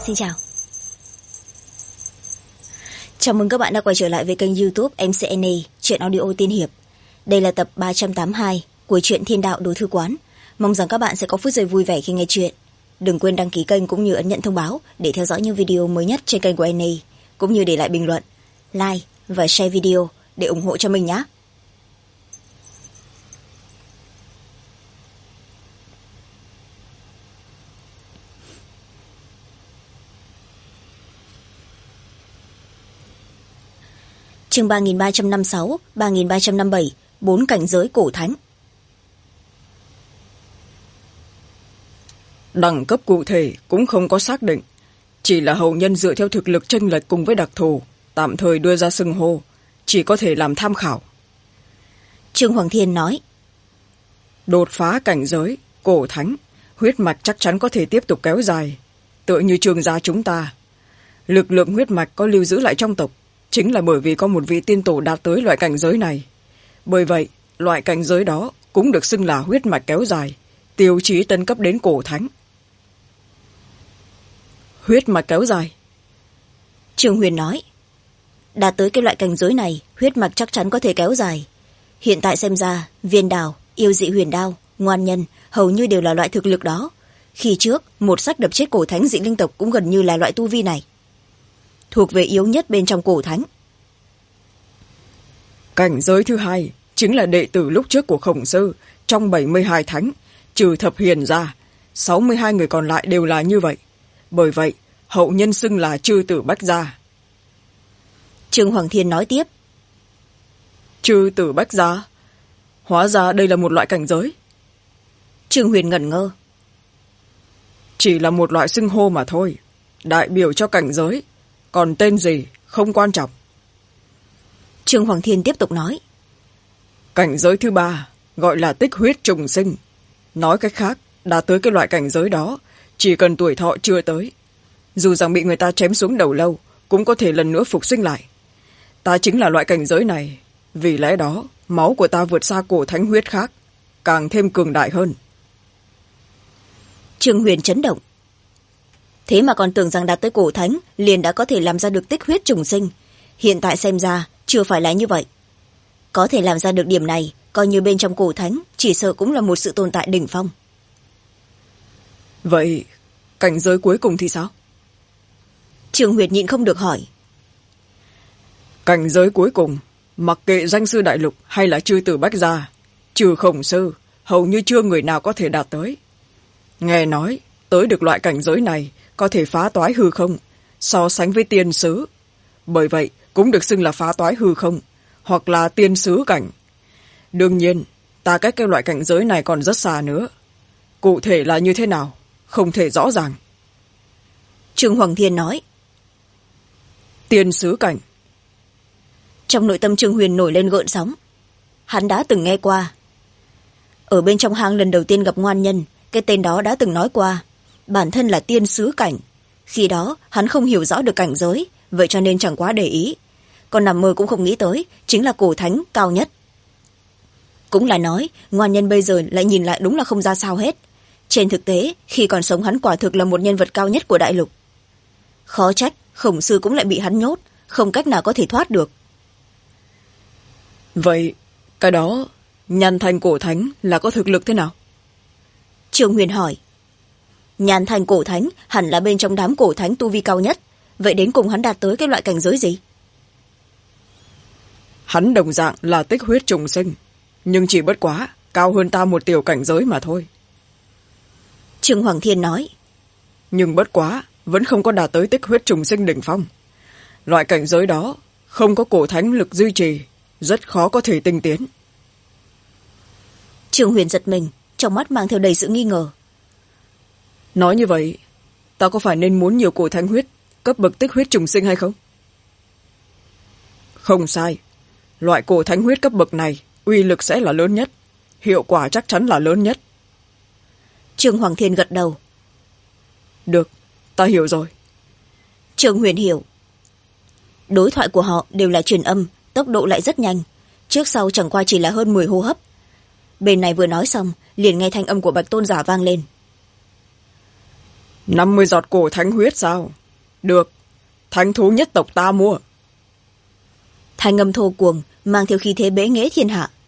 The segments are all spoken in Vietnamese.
Xin chào. Chào mừng các bạn đã quay trở lại với kênh YouTube MCNA Truyện Audio Tiên Hiệp. Đây là tập 382 của truyện Thiên Đạo Đồ Thư Quán. Mong rằng các bạn sẽ có phút giây vui vẻ khi nghe chuyện. Đừng quên đăng ký kênh cũng như ấn nhận thông báo để theo dõi những video mới nhất trên kênh của NA, cũng như để lại bình luận, like và share video để ủng hộ cho mình nhé. Chương 3356, 3357, 4 cảnh giới cổ thánh. Đẳng cấp cụ thể cũng không có xác định, chỉ là hậu nhân dựa theo thực lực chênh lệch cùng với đặc thù, tạm thời đưa ra xưng hô, chỉ có thể làm tham khảo. Trương Hoàng Thiên nói, đột phá cảnh giới, cổ thánh, huyết mạch chắc chắn có thể tiếp tục kéo dài, tựa như Trương gia chúng ta. Lực lượng huyết mạch có lưu giữ lại trong tộc, chính là bởi vì có một vị tiên tổ đạt tới loại cảnh giới này. Bởi vậy, loại cảnh giới đó cũng được xưng là huyết mạch kéo dài, tiêu chí tân cấp đến cổ thánh. Huyết mạch kéo dài. Trương Huyền nói, đạt tới cái loại cảnh giới này, huyết mạch chắc chắn có thể kéo dài. Hiện tại xem ra, viên đào, yêu dị huyền đao, ngoan nhân hầu như đều là loại thực lực đó. Khi trước, một sách đập chết cổ thánh dị linh tộc cũng gần như là loại tu vi này, thuộc về yếu nhất bên trong cổ thánh. Cảnh giới thứ hai chính là đệ tử lúc trước của Khổng Sư, trong 72 thánh, trừ Thập Hiền ra, 62 người còn lại đều là như vậy. Bởi vậy, hậu nhân xưng là Chư Tử Bách Gia. Trương Hoàng Thiên nói tiếp, Chư Tử Bách Gia? Hóa ra đây là một loại cảnh giới. Trương Huyền ngẩn ngơ. Chỉ là một loại xưng hô mà thôi, đại biểu cho cảnh giới, còn tên gì không quan trọng. Trương Hoàng Thiên tiếp tục nói, cảnh giới thứ ba gọi là tích huyết trùng sinh. Nói cách khác, đã tới cái loại cảnh giới đó, chỉ cần tuổi thọ chưa tới, dù rằng bị người ta chém xuống đầu lâu, cũng có thể lần nữa phục sinh lại. Ta chính là loại cảnh giới này, vì lẽ đó máu của ta vượt xa cổ thánh huyết khác, càng thêm cường đại hơn. Trương Huyền chấn động. Thế mà còn tưởng rằng đạt tới cổ thánh liền đã có thể làm ra được tích huyết trùng sinh. Hiện tại xem ra chưa phải là như vậy. Có thể làm ra được điểm này, coi như bên trong cổ thánh chỉ sợ cũng là một sự tồn tại đỉnh phong. Vậy cảnh giới cuối cùng thì sao? Trương Huyệt nhịn không được hỏi. Cảnh giới cuối cùng, mặc kệ danh sư đại lục hay là Chư Tử Bách Gia, trừ Khổng Sư, hầu như chưa người nào có thể đạt tới. Nghe nói tới được loại cảnh giới này có thể phá toái hư không, so sánh với tiên sứ. Bởi vậy cũng được xưng là phá toái hư không, hoặc là tiên sứ cảnh. Đương nhiên, ta cách cái loại cảnh giới này còn rất xa nữa. Cụ thể là như thế nào, không thể rõ ràng. Trương Hoàng Thiên nói, tiên sứ cảnh. Trong nội tâm Trương Huyền nổi lên gợn sóng. Hắn đã từng nghe qua. Ở bên trong hang lần đầu tiên gặp ngoan nhân, cái tên đó đã từng nói qua bản thân là tiên sứ cảnh. Khi đó hắn không hiểu rõ được cảnh giới, vậy cho nên chẳng quá để ý. Còn nằm mơ cũng không nghĩ tới chính là cổ thánh cao nhất. Cũng là nói ngoan nhân bây giờ lại nhìn lại đúng là không ra sao hết. Trên thực tế, khi còn sống hắn quả thực là một nhân vật cao nhất của đại lục. Khó trách Khổng Sư cũng lại bị hắn nhốt, không cách nào có thể thoát được. Vậy cái đó Nhan Thành cổ thánh là có thực lực thế nào? Trương Huyền hỏi. Nhan Thành cổ thánh hẳn là bên trong đám cổ thánh tu vi cao nhất. Vậy đến cùng hắn đạt tới cái loại cảnh giới gì? Hắn đồng dạng là tích huyết trùng sinh, nhưng chỉ bất quá cao hơn ta một tiểu cảnh giới mà thôi. Trương Hoàng Thiên nói. Nhưng bất quá vẫn không có đạt tới tích huyết trùng sinh đỉnh phong. Loại cảnh giới đó không có cổ thánh lực duy trì, rất khó có thể tinh tiến. Trương Huyền giật mình, trong mắt mang theo đầy sự nghi ngờ. Nói như vậy, ta có phải nên muốn nhiều cổ thánh huyết cấp bậc tích huyết trùng sinh hay không? Không sai. Loại cổ thánh huyết cấp bậc này uy lực sẽ là lớn nhất, hiệu quả chắc chắn là lớn nhất. Trương Hoàng Thiên gật đầu. Được, ta hiểu rồi. Trương Huyền hiểu. Đối thoại của họ đều là truyền âm, tốc độ lại rất nhanh, trước sau chẳng qua chỉ là hơn 10 hô hấp. Bên này vừa nói xong liền nghe thanh âm của Bạch Tôn giả vang lên. 50 giọt cổ thánh huyết sao? Được, thánh thú nhất tộc ta mua. Thanh âm thô cuồng mang theo khí thế bế nghễ thiên hạ.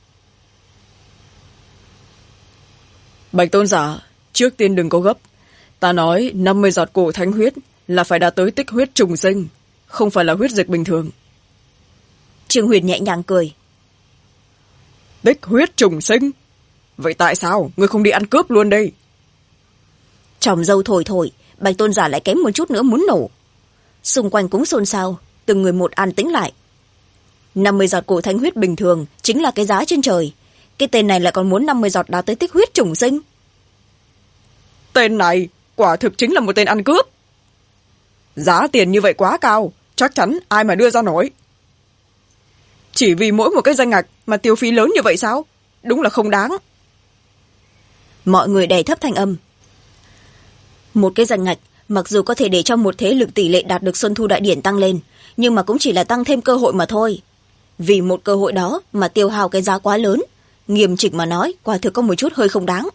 Bạch tôn giả, trước tiên đừng có gấp. Ta nói 50 giọt cổ thánh huyết là phải đạt tới tích huyết trùng sinh, không phải là huyết dịch bình thường. Trương Huyền nhẹ nhàng cười. Tích huyết trùng sinh? Vậy tại sao ngươi không đi ăn cướp luôn đây? Tròm dâu thổi thổi, Bạch tôn giả lại kém một chút nữa muốn nổ. Xung quanh cũng xôn xao, từng người một an tĩnh lại. 50 giọt cổ thánh huyết bình thường chính là cái giá trên trời. Cái tên này lại còn muốn 50 giọt đạt tới tích huyết trùng sinh. Tên này quả thực chính là một tên ăn cướp. Giá tiền như vậy quá cao, chắc chắn ai mà đưa ra nổi. Chỉ vì mỗi một cái danh ngạch mà tiêu phí lớn như vậy sao? Đúng là không đáng. Mọi người đè thấp thanh âm. Một cái danh ngạch mặc dù có thể để cho một thế lực tỷ lệ đạt được Xuân Thu Đại Điển tăng lên, nhưng mà cũng chỉ là tăng thêm cơ hội mà thôi. Vì một cơ hội đó mà tiêu hao cái giá quá lớn, nghiêm chỉnh mà nói quả thực có một chút hơi không đáng.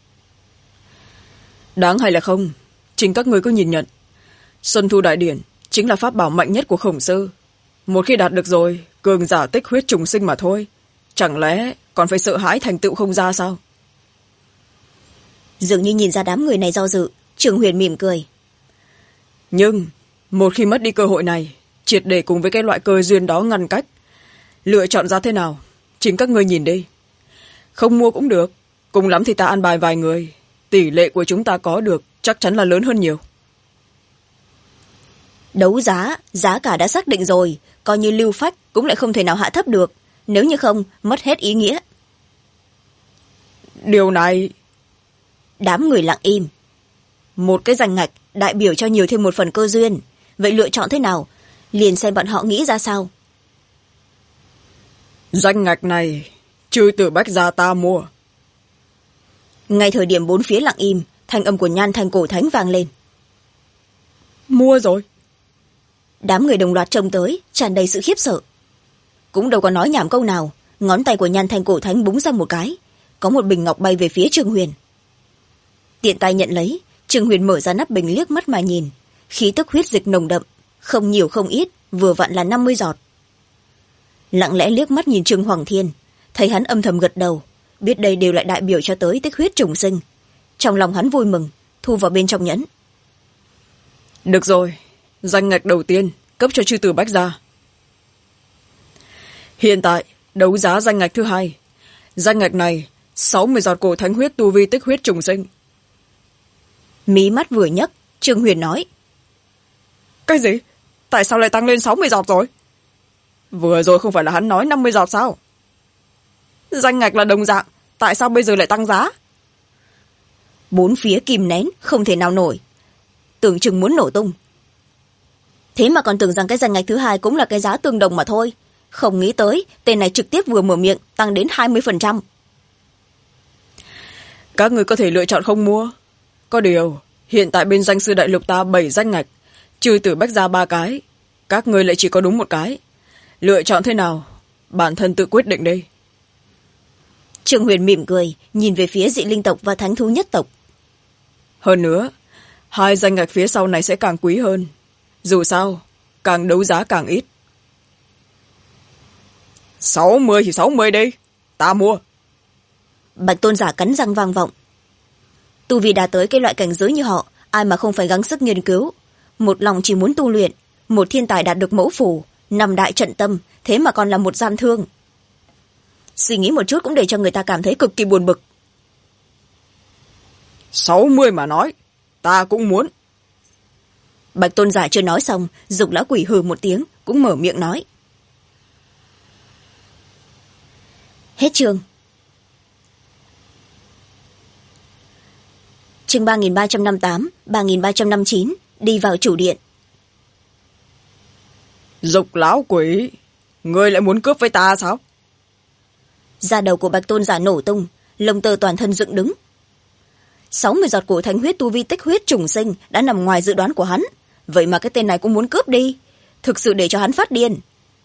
Đáng hay là không, chính các ngươi cứ nhìn nhận. Xuân Thu Đại Điển chính là pháp bảo mạnh nhất của Khổng Sư. Một khi đạt được rồi, cường giả tích huyết trùng sinh mà thôi. Chẳng lẽ còn phải sợ hãi thành tựu không ra sao? Dường như nhìn ra đám người này do dự, Trường Huyền mỉm cười. Nhưng một khi mất đi cơ hội này, triệt để cùng với cái loại cơ duyên đó ngăn cách, lựa chọn ra thế nào, chính các ngươi nhìn đi. Không mua cũng được, cùng lắm thì ta ăn bài vài người. Tỷ lệ của chúng ta có được chắc chắn là lớn hơn nhiều. Đấu giá, giá cả đã xác định rồi, coi như lưu phách cũng lại không thể nào hạ thấp được. Nếu như không, mất hết ý nghĩa. Điều này... Đám người lặng im. Một cái danh ngạch đại biểu cho nhiều thêm một phần cơ duyên. Vậy lựa chọn thế nào? Liền xem bọn họ nghĩ ra sao. Danh ngạch này, chư tử Bách gia ta mua. Ngay thời điểm bốn phía lặng im, thanh âm của Nhan Thanh Cổ Thánh vang lên. Mua rồi. Đám người đồng loạt trông tới, tràn đầy sự khiếp sợ. Cũng đâu có nói nhảm câu nào, ngón tay của Nhan Thanh Cổ Thánh búng ra một cái. Có một bình ngọc bay về phía Trương Huyền. Tiện tay nhận lấy, Trương Huyền mở ra nắp bình liếc mắt mà nhìn. Khí tức huyết dịch nồng đậm, không nhiều không ít, vừa vặn là 50 giọt. Lặng lẽ liếc mắt nhìn Trương Hoàng Thiên, thấy hắn âm thầm gật đầu, biết đây đều lại đại biểu cho tới tích huyết trùng sinh. Trong lòng hắn vui mừng, thu vào bên trong nhẫn. Được rồi, danh ngạch đầu tiên cấp cho chư tử Bách gia. Hiện tại đấu giá danh ngạch thứ hai. Danh ngạch này 60 giọt cổ thánh huyết tu vi tích huyết trùng sinh. Mí mắt vừa nhấc, Trương Huyền nói. Cái gì? Tại sao lại tăng lên 60 giọt rồi? Vừa rồi không phải là hắn nói 50 giọt sao? Danh ngạch là đồng dạng, tại sao bây giờ lại tăng giá? Bốn phía kìm nén, không thể nào nổi. Tưởng chừng muốn nổ tung. Thế mà còn tưởng rằng cái danh ngạch thứ hai cũng là cái giá tương đồng mà thôi. Không nghĩ tới, tên này trực tiếp vừa mở miệng, tăng đến 20%. Các người có thể lựa chọn không mua. Có điều, hiện tại bên danh sư đại lục ta 7 danh ngạch, trừ tử Bách gia 3 cái. Các người lại chỉ có đúng một cái. Lựa chọn thế nào? Bản thân tự quyết định đi. Trương Huyền mỉm cười, nhìn về phía dị linh tộc và thánh thú nhất tộc. Hơn nữa, 2 danh ngạch phía sau này sẽ càng quý hơn. Dù sao, càng đấu giá càng ít. 60 thì 60 đi, ta mua. Bạch tôn giả cắn răng vang vọng. Tu vì đã tới cái loại cảnh giới như họ, ai mà không phải gắng sức nghiên cứu. Một lòng chỉ muốn tu luyện, một thiên tài đạt được mẫu phủ, 5 đại trận tâm, thế mà còn là một gian thương. Suy nghĩ một chút cũng để cho người ta cảm thấy cực kỳ buồn bực. 60 mà nói, ta cũng muốn. Bạch tôn giả chưa nói xong, Dục lão quỷ hừ một tiếng, cũng mở miệng nói. Hết chương. Chương 3358, 3359, đi vào chủ điện. Dục lão quỷ, ngươi lại muốn cướp với ta sao? Da đầu của Bạch tôn giả nổ tung, lông tơ toàn thân dựng đứng. 60 giọt cổ thánh huyết tu vi tích huyết trùng sinh đã nằm ngoài dự đoán của hắn. Vậy mà cái tên này cũng muốn cướp đi. Thực sự để cho hắn phát điên.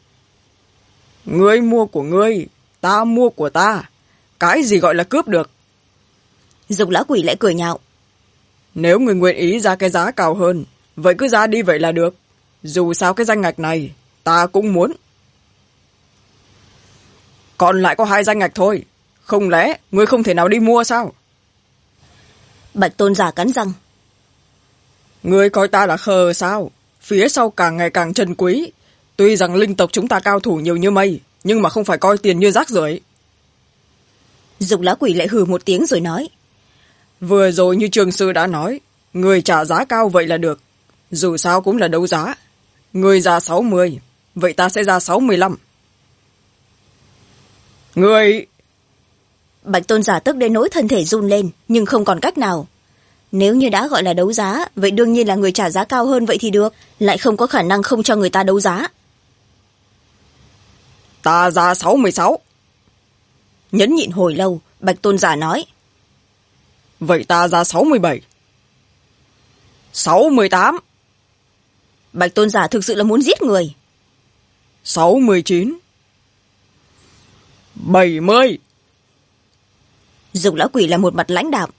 Ngươi mua của ngươi, ta mua của ta. Cái gì gọi là cướp được? Dục lão quỷ lại cười nhạo. Nếu người nguyện ý ra cái giá cao hơn, vậy cứ ra đi vậy là được. Dù sao cái danh ngạch này, ta cũng muốn. Còn lại có 2 danh ngạch thôi. Không lẽ ngươi không thể nào đi mua sao? Bạch tôn giả cắn răng. Ngươi coi ta là khờ sao? Phía sau càng ngày càng trân quý. Tuy rằng linh tộc chúng ta cao thủ nhiều như mây, nhưng mà không phải coi tiền như rác rưởi. Dục lão quỷ lại hừ một tiếng rồi nói. Vừa rồi như trường sư đã nói, người trả giá cao vậy là được. Dù sao cũng là đấu giá. Người ra 60, vậy ta sẽ ra 65. Người... Bạch tôn giả tức đến nỗi thân thể run lên, nhưng không còn cách nào. Nếu như đã gọi là đấu giá, vậy đương nhiên là người trả giá cao hơn vậy thì được, lại không có khả năng không cho người ta đấu giá. Ta ra 66. Nhẫn nhịn hồi lâu, Bạch tôn giả nói. Vậy ta ra 67. 68. Bạch tôn giả thực sự là muốn giết người. 69. 70. Dục lão quỷ là một mặt lãnh đạm.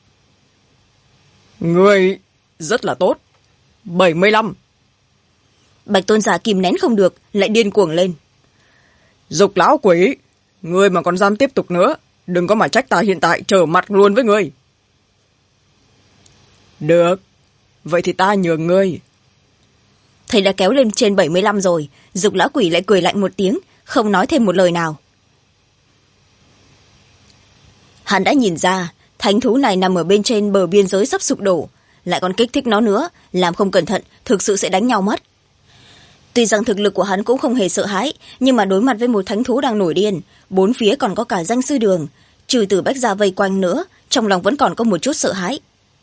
Người rất là tốt. 75. Bạch tôn giả kìm nén không được, lại điên cuồng lên. Dục lão quỷ, ngươi mà còn dám tiếp tục nữa, đừng có mà trách ta hiện tại trở mặt luôn với ngươi. Được, vậy thì ta nhường ngươi. Thầy đã kéo lên trên 75 rồi, dục lão quỷ lại cười lạnh một tiếng, không nói thêm một lời nào. Hắn đã nhìn ra, thánh thú này nằm ở bên trên bờ biên giới sắp sụp đổ, lại còn kích thích nó nữa, làm không cẩn thận, thực sự sẽ đánh nhau mất. Tuy rằng thực lực của hắn cũng không hề sợ hãi, nhưng mà đối mặt với một thánh thú đang nổi điên, bốn phía còn có cả danh sư đường, trừ Tử Bách Gia vây quanh nữa, trong lòng vẫn còn có một chút sợ hãi.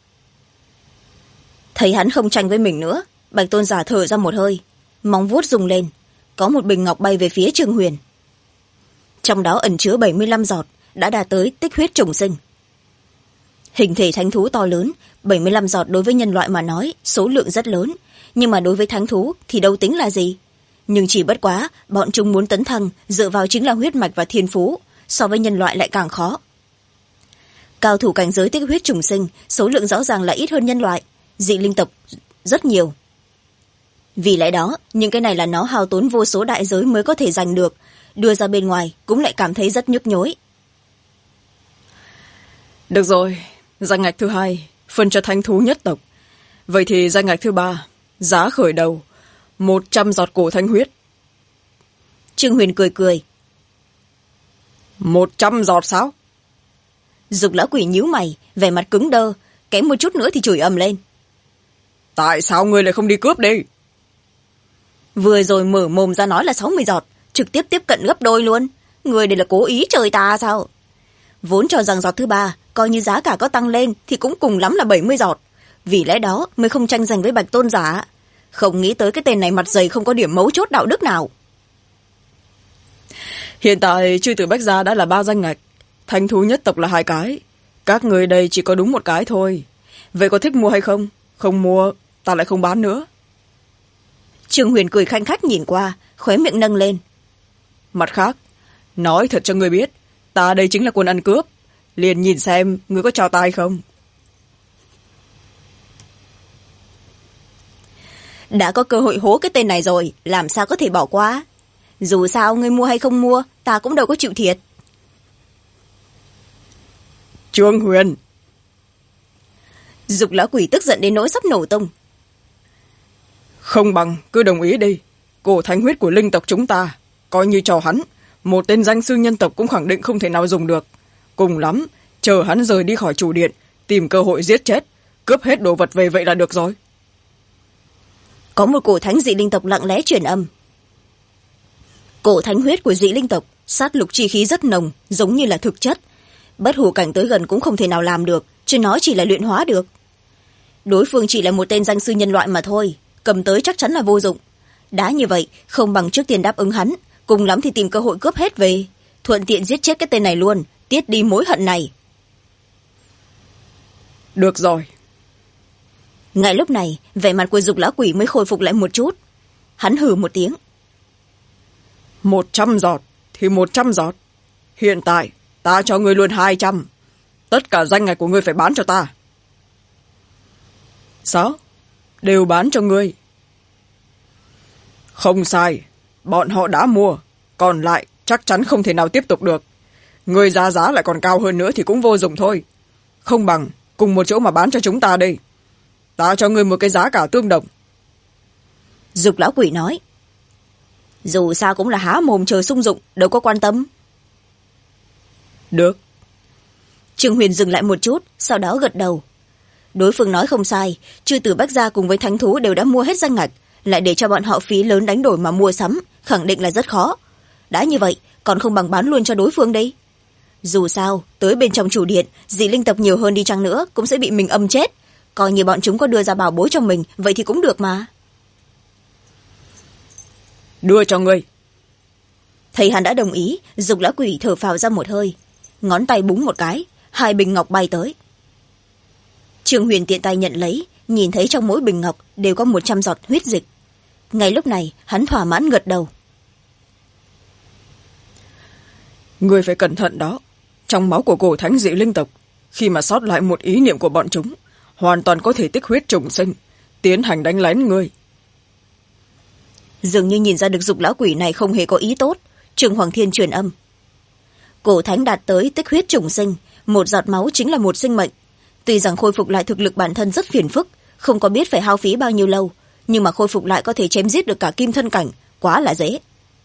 Thấy hắn không tranh với mình nữa, Bạch tôn giả thở ra một hơi, móng vuốt rung lên, có một bình ngọc bay về phía Trương Huyền. Trong đó ẩn chứa 75 giọt, đã đạt tới tích huyết trùng sinh. Hình thể thánh thú to lớn, 75 giọt đối với nhân loại mà nói, số lượng rất lớn, nhưng mà đối với thánh thú thì đâu tính là gì. Nhưng chỉ bất quá, bọn chúng muốn tấn thăng dựa vào chính là huyết mạch và thiên phú, so với nhân loại lại càng khó. Cao thủ cảnh giới tích huyết trùng sinh, số lượng rõ ràng là ít hơn nhân loại, dị linh tộc rất nhiều. Vì lẽ đó, những cái này là nó hao tốn vô số đại giới mới có thể giành được, đưa ra bên ngoài cũng lại cảm thấy rất nhức nhối. Được rồi, danh ngạch thứ 2 phân cho thánh thú nhất tộc. Vậy thì danh ngạch thứ 3, giá khởi đầu 100 giọt cổ thánh huyết. Trương Huyền cười cười. 100 giọt sao? Dục lão quỷ nhíu mày, vẻ mặt cứng đơ, kém một chút nữa thì chửi ầm lên. Tại sao ngươi lại không đi cướp đi? Vừa rồi mở mồm ra nói là 60 giọt, trực tiếp tiếp cận gấp đôi luôn. Người đây là cố ý chơi ta sao? Vốn cho rằng giọt thứ 3, coi như giá cả có tăng lên thì cũng cùng lắm là 70 giọt. Vì lẽ đó mới không tranh giành với Bạch tôn giả. Không nghĩ tới cái tên này mặt dày không có điểm mấu chốt đạo đức nào. Hiện tại chư Tử Bách Gia đã là 3 danh ngạch, thánh thú nhất tộc là 2 cái. Các người đây chỉ có đúng 1 cái thôi. Vậy có thích mua hay không? Không mua, ta lại không bán nữa. Trương Huyền cười khanh khách nhìn qua, khóe miệng nâng lên. Mặt khác, nói thật cho ngươi biết, ta đây chính là quân ăn cướp. Liền nhìn xem ngươi có chào tai không. Đã có cơ hội hố cái tên này rồi, làm sao có thể bỏ qua. Dù sao ngươi mua hay không mua, ta cũng đâu có chịu thiệt. Trương Huyền. Dục lão quỷ tức giận đến nỗi sắp nổ tung. Không bằng cứ đồng ý đi. Cổ thánh huyết của linh tộc chúng ta, coi như cho hắn, một tên danh sư nhân tộc cũng khẳng định không thể nào dùng được. Cùng lắm, chờ hắn rời đi khỏi chủ điện, tìm cơ hội giết chết, cướp hết đồ vật về vậy là được rồi. Có một cổ thánh dị linh tộc lặng lẽ truyền âm. Cổ thánh huyết của dị linh tộc, sát lục chi khí rất nồng, giống như là thực chất. Bất hủ cảnh tới gần cũng không thể nào làm được, chứ nó chỉ là luyện hóa được. Đối phương chỉ là một tên danh sư nhân loại mà thôi, cầm tới chắc chắn là vô dụng. Đã như vậy, không bằng trước tiên đáp ứng hắn, cùng lắm thì tìm cơ hội cướp hết về, thuận tiện giết chết cái tên này luôn, tiết đi mối hận này. Được rồi. Ngay lúc này, vẻ mặt của Dục lão quỷ mới khôi phục lại một chút. Hắn hừ một tiếng. 100 giọt thì 100 giọt. Hiện tại, ta cho ngươi luôn 200. Tất cả danh ngạch của ngươi phải bán cho ta. Sao? Đều bán cho ngươi? Không sai, bọn họ đã mua, còn lại chắc chắn không thể nào tiếp tục được. Ngươi ra giá lại còn cao hơn nữa thì cũng vô dụng thôi. Không bằng cùng một chỗ mà bán cho chúng ta đây. Ta cho ngươi một cái giá cả tương đồng. Dục lão quỷ nói. Dù sao cũng là há mồm chờ sung dụng, đâu có quan tâm. Được. Trương Huyền dừng lại một chút, sau đó gật đầu. Đối phương nói không sai, chư tử Bách Gia cùng với thánh thú đều đã mua hết danh ngạch, lại để cho bọn họ phí lớn đánh đổi mà mua sắm, khẳng định là rất khó. Đã như vậy, còn không bằng bán luôn cho đối phương đi. Dù sao, tới bên trong chủ điện, dị linh tập nhiều hơn đi chăng nữa cũng sẽ bị mình âm chết. Coi như bọn chúng có đưa ra bảo bối cho mình, vậy thì cũng được mà. Đưa cho ngươi. Thấy hắn đã đồng ý, Dục lão quỷ thở phào ra một hơi, ngón tay búng một cái, 2 bình ngọc bay tới. Trương Huyền tiện tay nhận lấy, nhìn thấy trong mỗi bình ngọc đều có 100 giọt huyết dịch. Ngay lúc này hắn thỏa mãn gật đầu. Ngươi phải cẩn thận đó. Trong máu của cổ thánh dị linh tộc, khi mà sót lại một ý niệm của bọn chúng, hoàn toàn có thể tích huyết trùng sinh, tiến hành đánh lén ngươi. Dường như nhìn ra được Dục lão quỷ này không hề có ý tốt, Trương Hoàng Thiên truyền âm. Cổ thánh đạt tới tích huyết trùng sinh, 1 giọt máu chính là 1 sinh mệnh. Tuy rằng khôi phục lại thực lực bản thân rất phiền phức, không có biết phải hao phí bao nhiêu lâu, nhưng mà khôi phục lại có thể chém giết được cả kim thân cảnh, quá là dễ.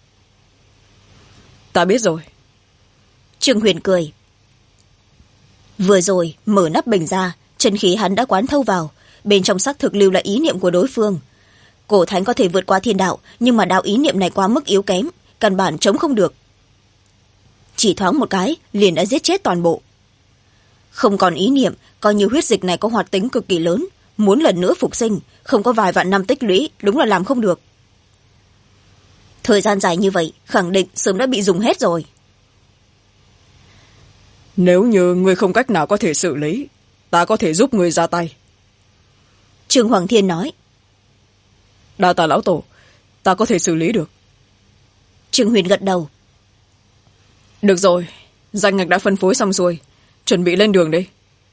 Ta biết rồi. Trương Huyền cười. Vừa rồi mở nắp bình ra, chân khí hắn đã quán thâu vào, bên trong xác thực lưu lại ý niệm của đối phương. Cổ thánh có thể vượt qua thiên đạo, nhưng mà đạo ý niệm này quá mức yếu kém, căn bản chống không được. Chỉ thoáng một cái liền đã giết chết toàn bộ. Không còn ý niệm, coi như huyết dịch này có hoạt tính cực kỳ lớn, muốn lần nữa phục sinh, không có vài vạn năm tích lũy, đúng là làm không được. Thời gian dài như vậy, khẳng định sớm đã bị dùng hết rồi. Nếu như ngươi không cách nào có thể xử lý, ta có thể giúp ngươi ra tay. Trương Hoàng Thiên nói. Đa tạ lão tổ, ta có thể xử lý được. Trương Huyền gật đầu. Được rồi, danh ngạch đã phân phối xong xuôi, chuẩn bị lên đường đi.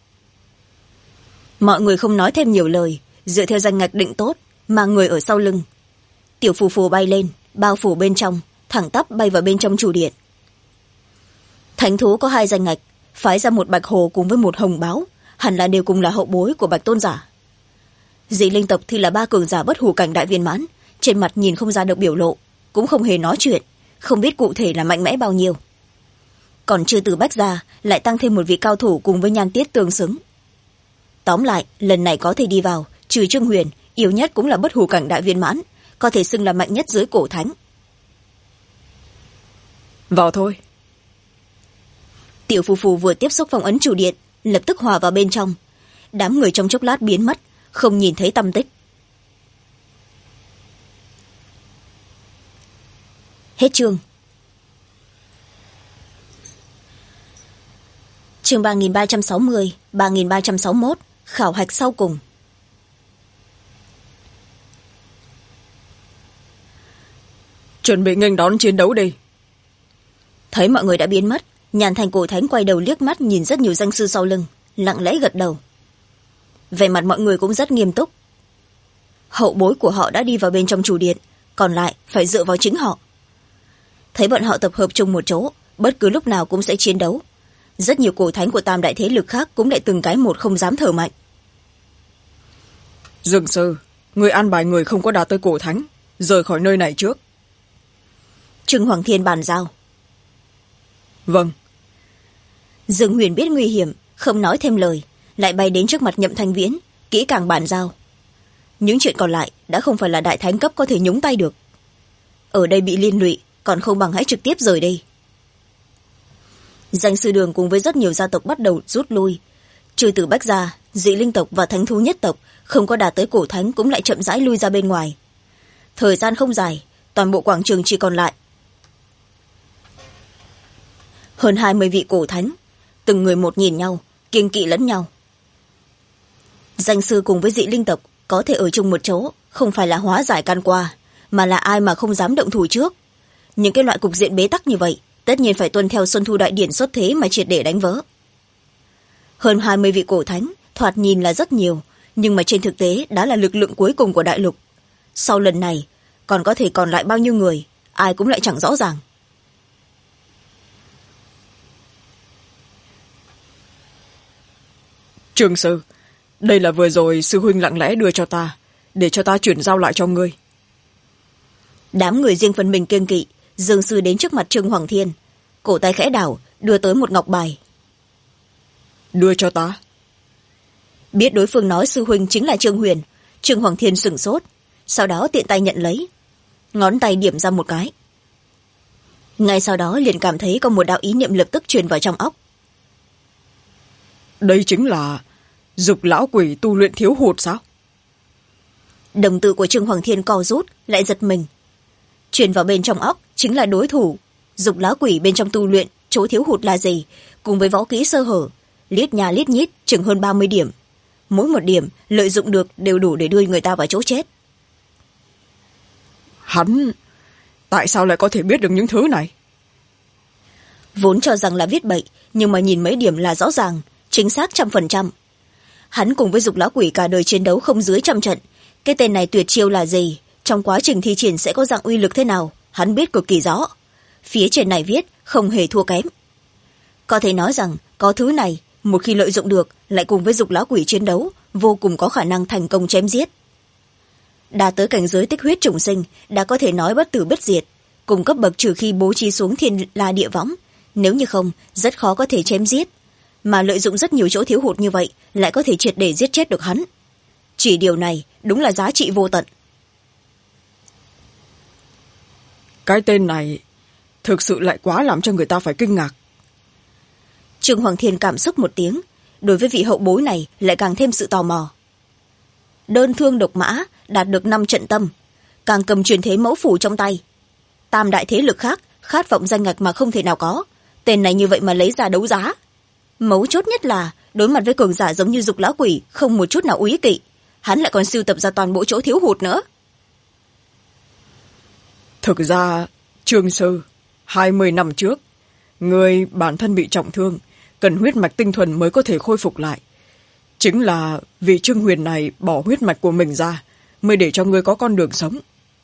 Mọi người không nói thêm nhiều lời, dựa theo danh ngạch định tốt, mà người ở sau lưng. Tiểu phù phù bay lên, bao phủ bên trong, thẳng tắp bay vào bên trong chủ điện. Thánh thú có 2 danh ngạch, phái ra 1 bạch hồ cùng với 1 hồng báo, hẳn là đều cùng là hậu bối của bạch tôn giả. Dị linh tộc thì là 3 cường giả bất hủ cảnh đại viên mãn, trên mặt nhìn không ra được biểu lộ, cũng không hề nói chuyện, không biết cụ thể là mạnh mẽ bao nhiêu. Còn chư tử Bách Gia lại tăng thêm 1 vị cao thủ cùng với nhan tiết tương xứng. Tóm lại, lần này có thể đi vào, trừ Trương Huyền, yếu nhất cũng là bất hủ cảnh đại viên mãn, có thể xưng là mạnh nhất dưới cổ thánh. Vào thôi. Tiểu phù phù vừa tiếp xúc phong ấn chủ điện, lập tức hòa vào bên trong. Đám người trong chốc lát biến mất, không nhìn thấy tăm tích. Hết chương. Chương 3360, 3361, khảo hạch sau cùng. Chuẩn bị nghênh đón chiến đấu đi. Thấy mọi người đã biến mất, Nhàn Thành cổ thánh quay đầu liếc mắt nhìn rất nhiều danh sư sau lưng, lặng lẽ gật đầu. Về mặt mọi người cũng rất nghiêm túc. Hậu bối của họ đã đi vào bên trong chủ điện, còn lại phải dựa vào chính họ. Thấy bọn họ tập hợp chung một chỗ, bất cứ lúc nào cũng sẽ chiến đấu. Rất nhiều cổ thánh của tam đại thế lực khác cũng lại từng cái một không dám thở mạnh. Dương sư, người an bài người không có đạt tới cổ thánh, rời khỏi nơi này trước. Trương Hoàng Thiên bàn giao. Vâng. Dương Huyền biết nguy hiểm, không nói thêm lời, lại bay đến trước mặt Nhậm Thanh Viễn, kỹ càng bàn giao. Những chuyện còn lại đã không phải là đại thánh cấp có thể nhúng tay được. Ở đây bị liên lụy, còn không bằng hãy trực tiếp rời đi. Danh sư đường cùng với rất nhiều gia tộc bắt đầu rút lui. Trừ tử Bách Gia, dị linh tộc và thánh thú nhất tộc không có đạt tới cổ thánh cũng lại chậm rãi lui ra bên ngoài. Thời gian không dài, toàn bộ quảng trường chỉ còn lại hơn 20 vị cổ thánh, từng người một nhìn nhau, kiêng kỵ lẫn nhau. Danh sư cùng với dị linh tộc có thể ở chung một chỗ, không phải là hóa giải can qua, mà là ai mà không dám động thủ trước. Những cái loại cục diện bế tắc như vậy, tất nhiên phải tuân theo Xuân Thu Đại Điển xuất thế mà triệt để đánh vỡ. Hơn 20 vị cổ thánh, thoạt nhìn là rất nhiều, nhưng mà trên thực tế đã là lực lượng cuối cùng của đại lục. Sau lần này còn có thể còn lại bao nhiêu người, ai cũng lại chẳng rõ ràng. Trương sư, đây là vừa rồi sư huynh lặng lẽ đưa cho ta, để cho ta chuyển giao lại cho ngươi. Đám người riêng phần mình kiêng kỵ. Dương sư đến trước mặt Trương Hoàng Thiên, cổ tay khẽ đảo, đưa tới một ngọc bài. Đưa cho ta. Biết đối phương nói sư huynh chính là Trương Huyền, Trương Hoàng Thiên sửng sốt, sau đó tiện tay nhận lấy, ngón tay điểm ra một cái. Ngay sau đó liền cảm thấy có một đạo ý niệm lập tức truyền vào trong óc. Đây chính là dục lão quỷ tu luyện thiếu hụt sao? Đồng tử của Trương Hoàng Thiên co rút, lại giật mình. Truyền vào bên trong óc chính là đối thủ. Dục lão quỷ bên trong tu luyện, chỗ thiếu hụt là gì? Cùng với võ kỹ sơ hở, lít nhà lít nhít chừng hơn 30 điểm. Mỗi một điểm lợi dụng được đều đủ để đưa người ta vào chỗ chết. Hắn tại sao lại có thể biết được những thứ này? Vốn cho rằng là viết bậy, nhưng mà nhìn mấy điểm là rõ ràng, chính xác 100%. Hắn cùng với dục lão quỷ cả đời chiến đấu không dưới 100 trận. Cái tên này tuyệt chiêu là gì, trong quá trình thi triển sẽ có dạng uy lực thế nào, hắn biết cực kỳ rõ. Phía trên này viết không hề thua kém. Có thể nói rằng có thứ này một khi lợi dụng được, lại cùng với dục lão quỷ chiến đấu, vô cùng có khả năng thành công chém giết. Đã tới cảnh giới tích huyết trùng sinh, đã có thể nói bất tử bất diệt, cùng cấp bậc trừ khi bố trí xuống thiên la địa võng, nếu như không rất khó có thể chém giết, mà lợi dụng rất nhiều chỗ thiếu hụt như vậy lại có thể triệt để giết chết được hắn. Chỉ điều này đúng là giá trị vô tận. Cái tên này thực sự lại quá làm cho người ta phải kinh ngạc. Trương Hoàng Thiên cảm xúc một tiếng, đối với vị hậu bối này lại càng thêm sự tò mò. Đơn thương độc mã, đạt được 5 trận tâm, càng cầm truyền thế mẫu phủ trong tay. Tam đại thế lực khác khát vọng danh ngạch mà không thể nào có, tên này như vậy mà lấy ra đấu giá. Mấu chốt nhất là đối mặt với cường giả giống như dục lão quỷ không một chút nào úy kỵ, hắn lại còn sưu tập ra toàn bộ chỗ thiếu hụt nữa. Thực ra Trương sư, 20 năm trước người bản thân bị trọng thương, cần huyết mạch tinh thuần mới có thể khôi phục lại. Chính là vì Trương Huyền này bỏ huyết mạch của mình ra, mới để cho ngươi có con đường sống.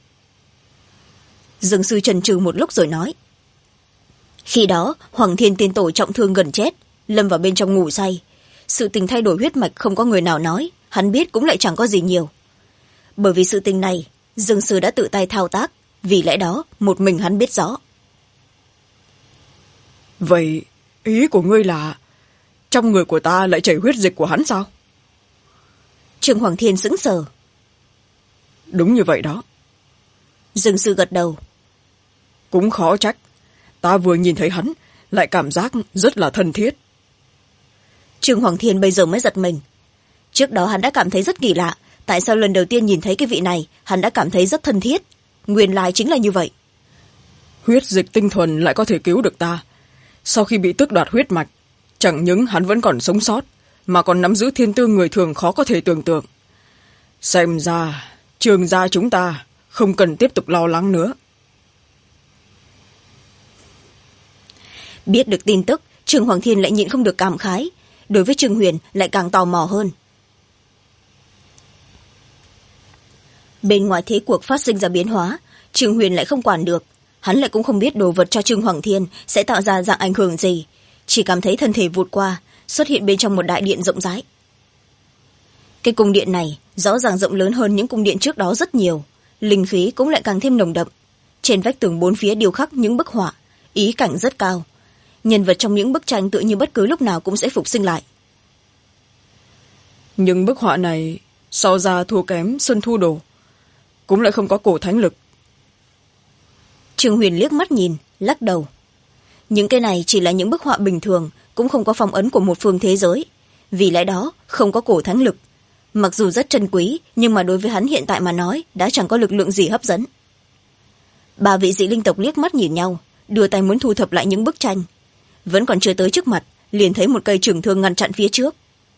Dương sư chần chừ một lúc rồi nói. Khi đó Hoàng Thiên tiên tổ trọng thương gần chết, lâm vào bên trong ngủ say. Sự tình thay đổi huyết mạch không có người nào nói, hắn biết cũng lại chẳng có gì nhiều. Bởi vì sự tình này Dương sư đã tự tay thao tác, vì lẽ đó một mình hắn biết rõ. Vậy ý của ngươi là trong người của ta lại chảy huyết dịch của hắn sao? Trương Hoàng Thiên sững sờ. Đúng như vậy đó. Dương sư gật đầu. Cũng khó trách, ta vừa nhìn thấy hắn lại cảm giác rất là thân thiết. Trương Hoàng Thiên bây giờ mới giật mình. Trước đó hắn đã cảm thấy rất kỳ lạ, tại sao lần đầu tiên nhìn thấy cái vị này hắn đã cảm thấy rất thân thiết. Nguyên lai chính là như vậy. Huyết dịch tinh thuần lại có thể cứu được ta. Sau khi bị tước đoạt huyết mạch, chẳng những hắn vẫn còn sống sót, mà còn nắm giữ thiên tư người thường khó có thể tưởng tượng. Xem ra Trương gia chúng ta không cần tiếp tục lo lắng nữa. Biết được tin tức, Trương Hoàng Thiên lại nhịn không được cảm khái, đối với Trương Huyền lại càng tò mò hơn. Bên ngoài thế cuộc phát sinh ra biến hóa, Trương Huyền lại không quản được, hắn lại cũng không biết đồ vật cho Trương Hoàng Thiên sẽ tạo ra dạng ảnh hưởng gì, chỉ cảm thấy thân thể vụt qua, xuất hiện bên trong một đại điện rộng rãi. Cái cung điện này rõ ràng rộng lớn hơn những cung điện trước đó rất nhiều, linh khí cũng lại càng thêm nồng đậm. Trên vách tường bốn phía điêu khắc những bức họa, ý cảnh rất cao. Nhân vật trong những bức tranh tự như bất cứ lúc nào cũng sẽ phục sinh lại. Nhưng bức họa này so ra thua kém Xuân Thu Đồ, cũng lại không có cổ thánh lực. Trương Huyền liếc mắt nhìn, lắc đầu. Những cái này chỉ là những bức họa bình thường, cũng không có phong ấn của một phương thế giới, vì lẽ đó không có cổ thánh lực. Mặc dù rất trân quý, nhưng mà đối với hắn hiện tại mà nói đã chẳng có lực lượng gì hấp dẫn. Ba vị dị linh tộc liếc mắt nhìn nhau, đưa tay muốn thu thập lại những bức tranh. Vẫn còn chưa tới trước mặt, liền thấy một cây trường thương ngăn chặn phía trước.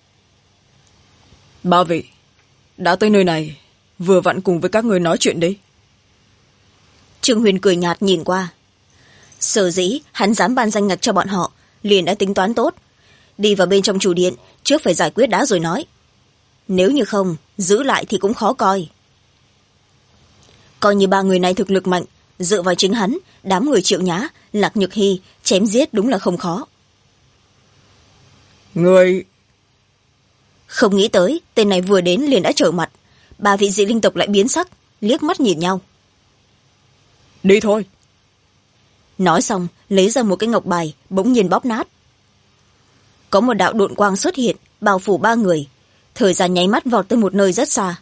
Ba vị đã tới nơi này, vừa vặn cùng với các người nói chuyện đi. Trương Huyền cười nhạt nhìn qua. Sở dĩ hắn dám ban danh ngạch cho bọn họ, liền đã tính toán tốt. Đi vào bên trong chủ điện, trước phải giải quyết đã rồi nói. nếu như không giữ lại thì cũng khó coi. Coi như ba người này thực lực mạnh, dựa vào chính hắn, đám người Triệu Nhã, Lạc Nhược Hy chém giết đúng là không khó. Người... Không nghĩ tới tên này vừa đến liền đã trở mặt. Ba vị dị linh tộc lại biến sắc, liếc mắt nhìn nhau. Đi thôi. Nói xong lấy ra một cái ngọc bài, bỗng nhiên bóp nát. Có một đạo độn quang xuất hiện, bao phủ ba người. Thời gian nháy mắt vọt tới một nơi rất xa.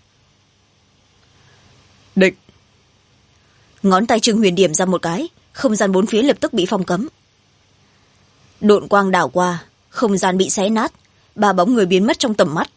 Địch. Ngón tay Trương Huyền điểm ra một cái, không gian bốn phía lập tức bị phong cấm. Độn quang đảo qua, không gian bị xé nát, ba bóng người biến mất trong tầm mắt.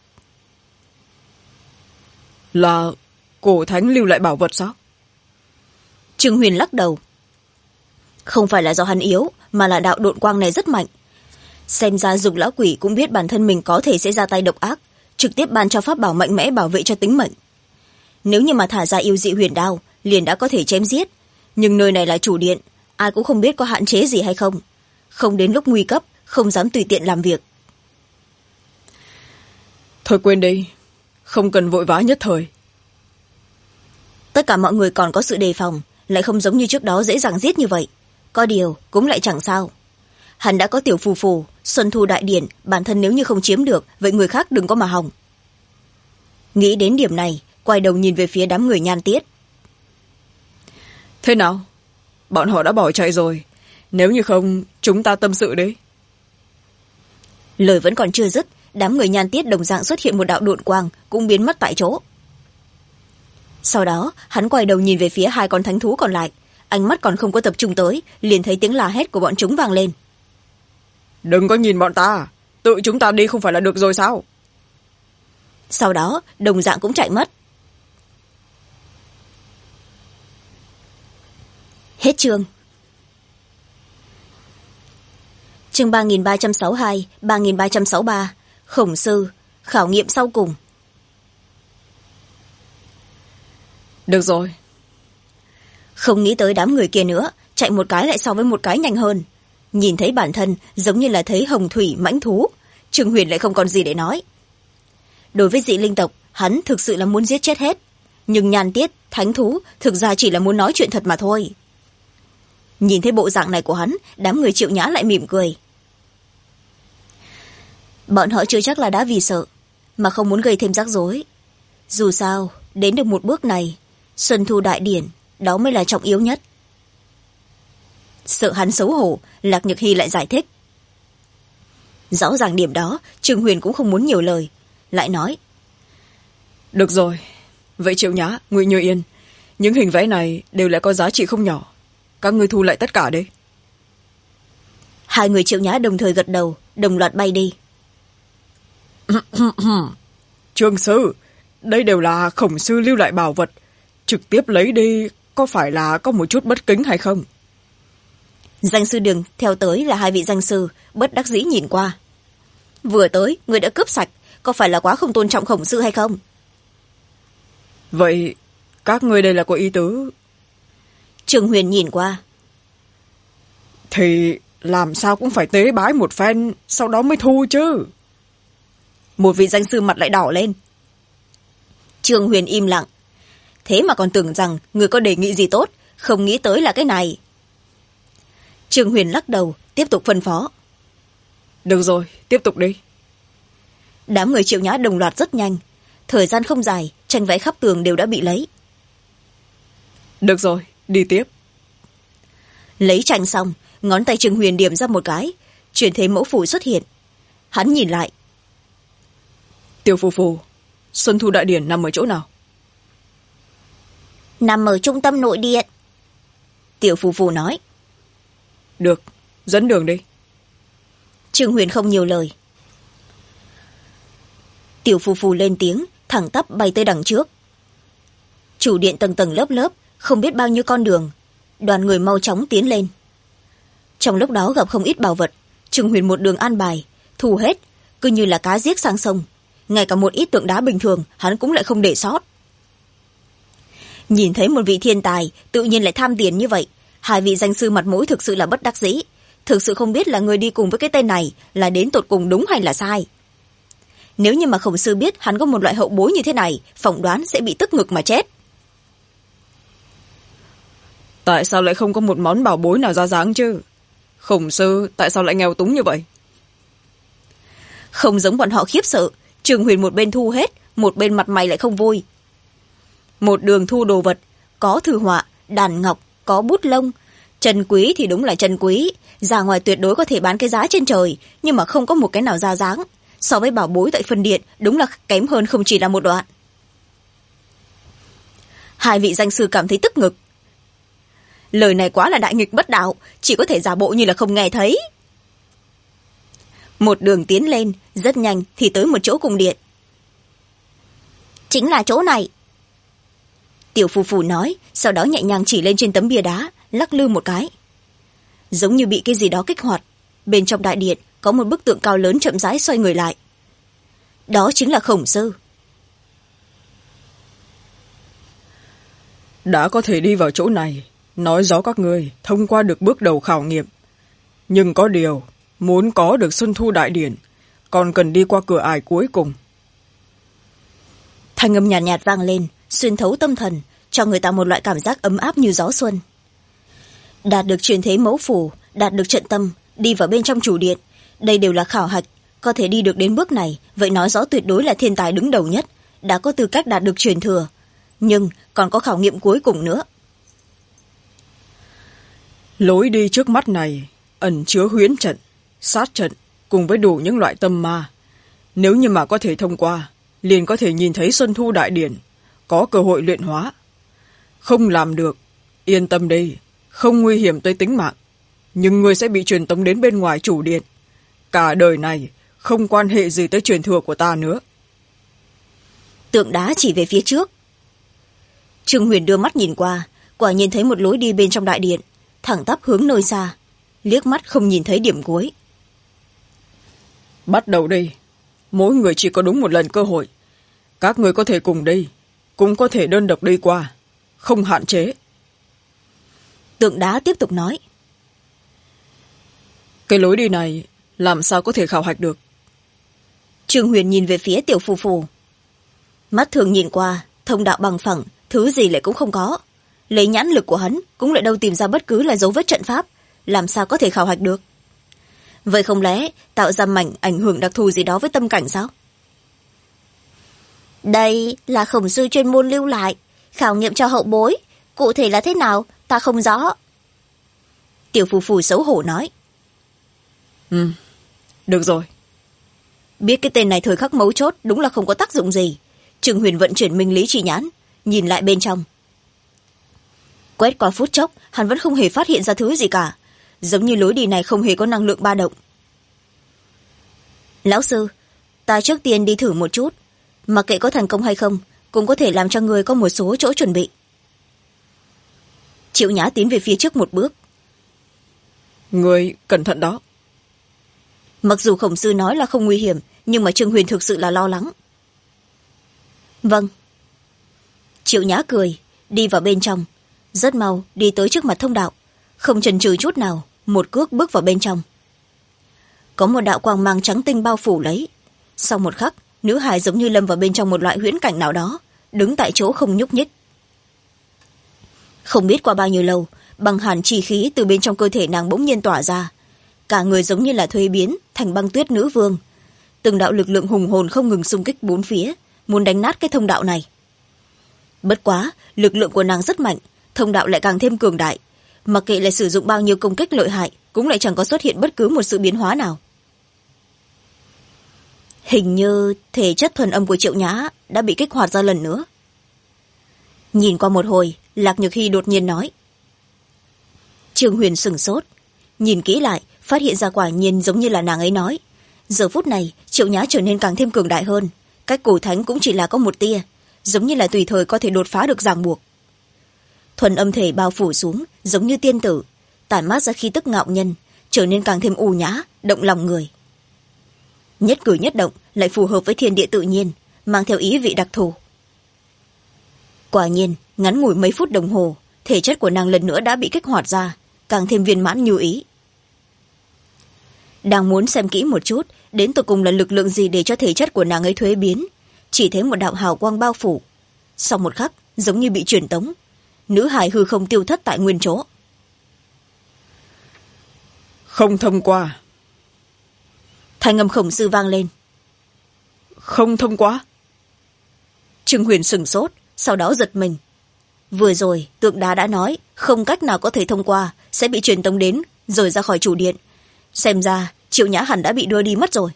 Là cổ thánh lưu lại bảo vật sao? Trương Huyền lắc đầu. Không phải là do hắn yếu, mà là đạo độn quang này rất mạnh. Xem ra Dục lão quỷ cũng biết bản thân mình có thể sẽ ra tay độc ác, trực tiếp ban cho pháp bảo mạnh mẽ bảo vệ cho tính mệnh. Nếu như mà thả ra yêu dị huyền đao, liền đã có thể chém giết. Nhưng nơi này là chủ điện, ai cũng không biết có hạn chế gì hay không. Không đến lúc nguy cấp, không dám tùy tiện làm việc. Thôi quên đi, không cần vội vã nhất thời. Tất cả mọi người còn có sự đề phòng, lại không giống như trước đó dễ dàng giết như vậy. Có điều cũng lại chẳng sao. Hắn đã có tiểu phù phù, xuân thu đại điển, bản thân nếu như không chiếm được, vậy người khác đừng có mà hòng. Nghĩ đến điểm này, quay đầu nhìn về phía đám người Nhan Tiết. Thế nào? Bọn họ đã bỏ chạy rồi. Nếu như không, chúng ta tâm sự đi. Lời vẫn còn chưa dứt, đám người Nhan Tiết đồng dạng xuất hiện một đạo độn quang, cũng biến mất tại chỗ. Sau đó, hắn quay đầu nhìn về phía hai con thánh thú còn lại. Ánh mắt còn không có tập trung tới, liền thấy tiếng la hét của bọn chúng vang lên. Đừng có nhìn bọn ta, tự chúng ta đi không phải là được rồi sao? Sau đó, đồng dạng cũng chạy mất. Hết chương. Chương 3362, 3363, Khổng Sư, khảo nghiệm sau cùng. Được rồi. Không nghĩ tới đám người kia nữa, chạy một cái lại so với một cái nhanh hơn. Nhìn thấy bản thân giống như là thấy hồng thủy mãnh thú, Trương Huyền lại không còn gì để nói. Đối với dị linh tộc, hắn thực sự là muốn giết chết hết. Nhưng Nhan Tiết, thánh thú thực ra chỉ là muốn nói chuyện thật mà thôi. Nhìn thấy bộ dạng này của hắn, đám người Triệu Nhã lại mỉm cười. Bọn họ chưa chắc là đã vì sợ, mà không muốn gây thêm rắc rối. Dù sao, đến được một bước này, xuân thu đại điển, đó mới là trọng yếu nhất. Sợ hắn xấu hổ, Lạc Nhược Hy lại giải thích. Rõ ràng điểm đó, Trương Huyền cũng không muốn nhiều lời, lại nói. Được rồi, vậy Triệu Nhã, Ngụy Như Yên, những hình vẽ này đều lại có giá trị không nhỏ. Các ngươi thu lại tất cả đi. Hai người Triệu Nhã đồng thời gật đầu, đồng loạt bay đi. Trương sư, đây đều là Khổng sư lưu lại bảo vật. Trực tiếp lấy đi, có phải là có một chút bất kính hay không? Danh sư Đường theo tới là hai vị danh sư, bất đắc dĩ nhìn qua. Vừa tới, người đã cướp sạch, có phải là quá không tôn trọng Khổng sư hay không? Vậy, các ngươi đây là có ý tứ? Trương Huyền nhìn qua. Thì làm sao cũng phải tế bái một phen, sau đó mới thu chứ. Một vị danh sư mặt lại đỏ lên. Trương Huyền im lặng. Thế mà còn tưởng rằng người có đề nghị gì tốt, không nghĩ tới là cái này. Trương Huyền lắc đầu, tiếp tục phân phó. Được rồi, tiếp tục đi. Đám người Triệu Nhã đồng loạt rất nhanh. Thời gian không dài, tranh vẽ khắp tường đều đã bị lấy. Được rồi, đi tiếp. Lấy tranh xong, ngón tay Trương Huyền điểm ra một cái, chuyển thế mẫu phù xuất hiện. Hắn nhìn lại. Tiểu phù phù, xuân thu đại điển nằm ở chỗ nào? Nằm ở trung tâm nội điện. Tiểu phù phù nói. Được, dẫn đường đi. Trương Huyền không nhiều lời. Tiểu phù phù lên tiếng, thẳng tắp bay tới đằng trước. Chủ điện tầng tầng lớp lớp, không biết bao nhiêu con đường. Đoàn người mau chóng tiến lên. Trong lúc đó gặp không ít bảo vật, Trương Huyền một đường an bài, thu hết, cứ như là cá giết sang sông. Ngay cả một ít tượng đá bình thường, hắn cũng lại không để sót. Nhìn thấy một vị thiên tài, tự nhiên lại tham tiền như vậy. Hai vị danh sư mặt mũi thực sự là bất đắc dĩ. Thực sự không biết là người đi cùng với cái tên này là đến tột cùng đúng hay là sai. nếu như mà khổng sư biết hắn có một loại hậu bối như thế này, phỏng đoán sẽ bị tức ngực mà chết. Tại sao lại không có một món bảo bối nào ra dáng chứ? Khổng sư tại sao lại nghèo túng như vậy? Không giống bọn họ khiếp sợ, Trường Huyền một bên thu hết, một bên mặt mày lại không vui. Một đường thu đồ vật, có thư họa, đàn ngọc, có bút lông. Chân quý thì đúng là chân quý, ra ngoài tuyệt đối có thể bán cái giá trên trời, nhưng mà không có một cái nào ra dáng. So với bảo bối tại phân điện, đúng là kém hơn không chỉ là một đoạn. Hai vị danh sư cảm thấy tức ngực. Lời này quá là đại nghịch bất đạo, chỉ có thể giả bộ như là không nghe thấy. Một đường tiến lên, rất nhanh thì tới một chỗ cung điện. Chính là chỗ này. Tiểu phù phù nói, sau đó nhẹ nhàng chỉ lên trên tấm bia đá, lắc lư một cái. Giống như bị cái gì đó kích hoạt, bên trong đại điện có một bức tượng cao lớn chậm rãi xoay người lại. Đó chính là Khổng sư. Đã có thể đi vào chỗ này, nói rõ các ngươi thông qua được bước đầu khảo nghiệm. Nhưng có điều, muốn có được Xuân Thu Đại Điển, còn cần đi qua cửa ải cuối cùng. Thanh âm nhàn nhạt vang lên, xuyên thấu tâm thần, cho người ta một loại cảm giác ấm áp như gió xuân. Đạt được truyền thế mẫu phủ, đạt được trận tâm, đi vào bên trong chủ điện, đây đều là khảo hạch. Có thể đi được đến bước này, vậy nói rõ tuyệt đối là thiên tài đứng đầu nhất, đã có tư cách đạt được truyền thừa. Nhưng còn có khảo nghiệm cuối cùng nữa. Lối đi trước mắt này ẩn chứa huyễn trận, sát trận cùng với đủ những loại tâm ma. Nếu như mà có thể thông qua, liền có thể nhìn thấy Xuân Thu Đại Điển, có cơ hội luyện hóa. Không làm được, yên tâm đi, không nguy hiểm tới tính mạng, nhưng người sẽ bị truyền tống đến bên ngoài chủ điện. Cả đời này không quan hệ gì tới truyền thừa của ta nữa. Tượng đá chỉ về phía trước. Trương Huyền đưa mắt nhìn qua, quả nhiên thấy một lối đi bên trong đại điện, thẳng tắp hướng nơi xa, liếc mắt không nhìn thấy điểm cuối. Bắt đầu đi, mỗi người chỉ có đúng một lần cơ hội. Các người có thể cùng đi, cũng có thể đơn độc đi qua, không hạn chế. Tượng đá tiếp tục nói. Cái lối đi này làm sao có thể khảo hạch được? Trương Huyền nhìn về phía Tiểu phù phù. Mắt thường nhìn qua, thông đạo bằng phẳng, thứ gì lại cũng không có. Lấy nhãn lực của hắn cũng lại đâu tìm ra bất cứ là dấu vết trận pháp, làm sao có thể khảo hạch được? Vậy không lẽ tạo ra mảnh ảnh hưởng đặc thù gì đó với tâm cảnh sao? Đây là Khổng sư chuyên môn lưu lại, khảo nghiệm cho hậu bối, cụ thể là thế nào ta không rõ. Tiểu phù phù xấu hổ nói. Được rồi. Biết cái tên này thời khắc mấu chốt đúng là không có tác dụng gì. Trương Huyền vận chuyển minh lý chỉ nhãn, nhìn lại bên trong. Quét qua phút chốc, hắn vẫn không hề phát hiện ra thứ gì cả, giống như lối đi này không hề có năng lượng ba động. Lão sư, ta trước tiên đi thử một chút, mặc kệ có thành công hay không, cũng có thể làm cho người có một số chỗ chuẩn bị. Triệu Nhã tiến về phía trước một bước. Người cẩn thận đó. Mặc dù Khổng sư nói là không nguy hiểm, nhưng mà Trương Huyền thực sự là lo lắng. Vâng. Triệu Nhã cười, đi vào bên trong, rất mau đi tới trước mặt thông đạo, không chần chừ chút nào, một cước bước vào bên trong. Có một đạo quang mang trắng tinh bao phủ lấy. Sau một khắc, nữ hài giống như lâm vào bên trong một loại huyễn cảnh nào đó, đứng tại chỗ không nhúc nhích. Không biết qua bao nhiêu lâu, băng hàn chi khí từ bên trong cơ thể nàng bỗng nhiên tỏa ra, cả người giống như là thuế biến thành băng tuyết nữ vương. Từng đạo lực lượng hùng hồn không ngừng xung kích bốn phía, muốn đánh nát cái thông đạo này. Bất quá, lực lượng của nàng rất mạnh, thông đạo lại càng thêm cường đại, mặc kệ lại sử dụng bao nhiêu công kích lợi hại, cũng lại chẳng có xuất hiện bất cứ một sự biến hóa nào. Hình như thể chất thuần âm của Triệu Nhã đã bị kích hoạt ra lần nữa. Nhìn qua một hồi, Lạc Nhược Hy đột nhiên nói. Trương Huyền sửng sốt, nhìn kỹ lại, phát hiện ra quả nhiên giống như là nàng ấy nói. Giờ phút này, Triệu Nhã trở nên càng thêm cường đại hơn, cách cổ thánh cũng chỉ là có một tia, giống như là tùy thời có thể đột phá được ràng buộc. Thuần âm thể bao phủ xuống, giống như tiên tử, tản mát ra khí tức ngạo nhân, trở nên càng thêm u nhã, động lòng người. Nhất cử nhất động lại phù hợp với thiên địa tự nhiên, mang theo ý vị đặc thù. Quả nhiên, ngắn ngủi mấy phút đồng hồ, thể chất của nàng lần nữa đã bị kích hoạt ra, càng thêm viên mãn như ý. đang muốn xem kỹ một chút đến tột cùng là lực lượng gì để cho thể chất của nàng ấy thuế biến, chỉ thấy một đạo hào quang bao phủ. Sau một khắc giống như bị truyền tống, nữ hài hư không tiêu thất tại nguyên chỗ. Không thông qua. Thanh âm khổng sư vang lên. Không thông qua. Trương Huyền sửng sốt, sau đó giật mình. Vừa rồi tượng đá đã nói không cách nào có thể thông qua, sẽ bị truyền tống đến rồi ra khỏi chủ điện. Xem ra Triệu Nhã hẳn đã bị đưa đi mất rồi.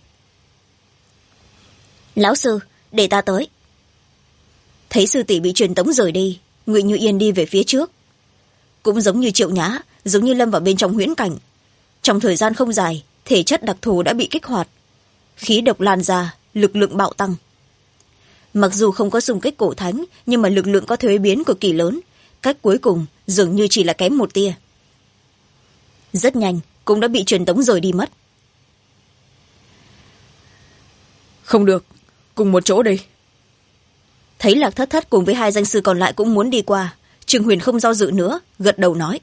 Lão sư, để ta tới. Thấy sư tỷ bị truyền tống rời đi, Ngụy Như Yên đi về phía trước. Cũng giống như Triệu Nhã, giống như lâm vào bên trong huyễn cảnh. Trong thời gian không dài, thể chất đặc thù đã bị kích hoạt, khí độc lan ra, lực lượng bạo tăng. Mặc dù không có xung kích cổ thánh, nhưng mà lực lượng có thuế biến cực kỳ lớn, cách cuối cùng dường như chỉ là kém một tia. Rất nhanh cũng đã bị truyền tống rời đi mất. Không được, cùng một chỗ đi. Thấy Lạc Thất Thất cùng với hai danh sư còn lại cũng muốn đi qua, Trương Huyền không do dự nữa, gật đầu nói.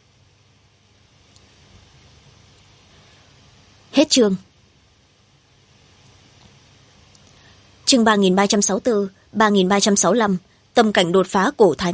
Hết chương. Chương 3364, 3365, tâm cảnh đột phá cổ thánh.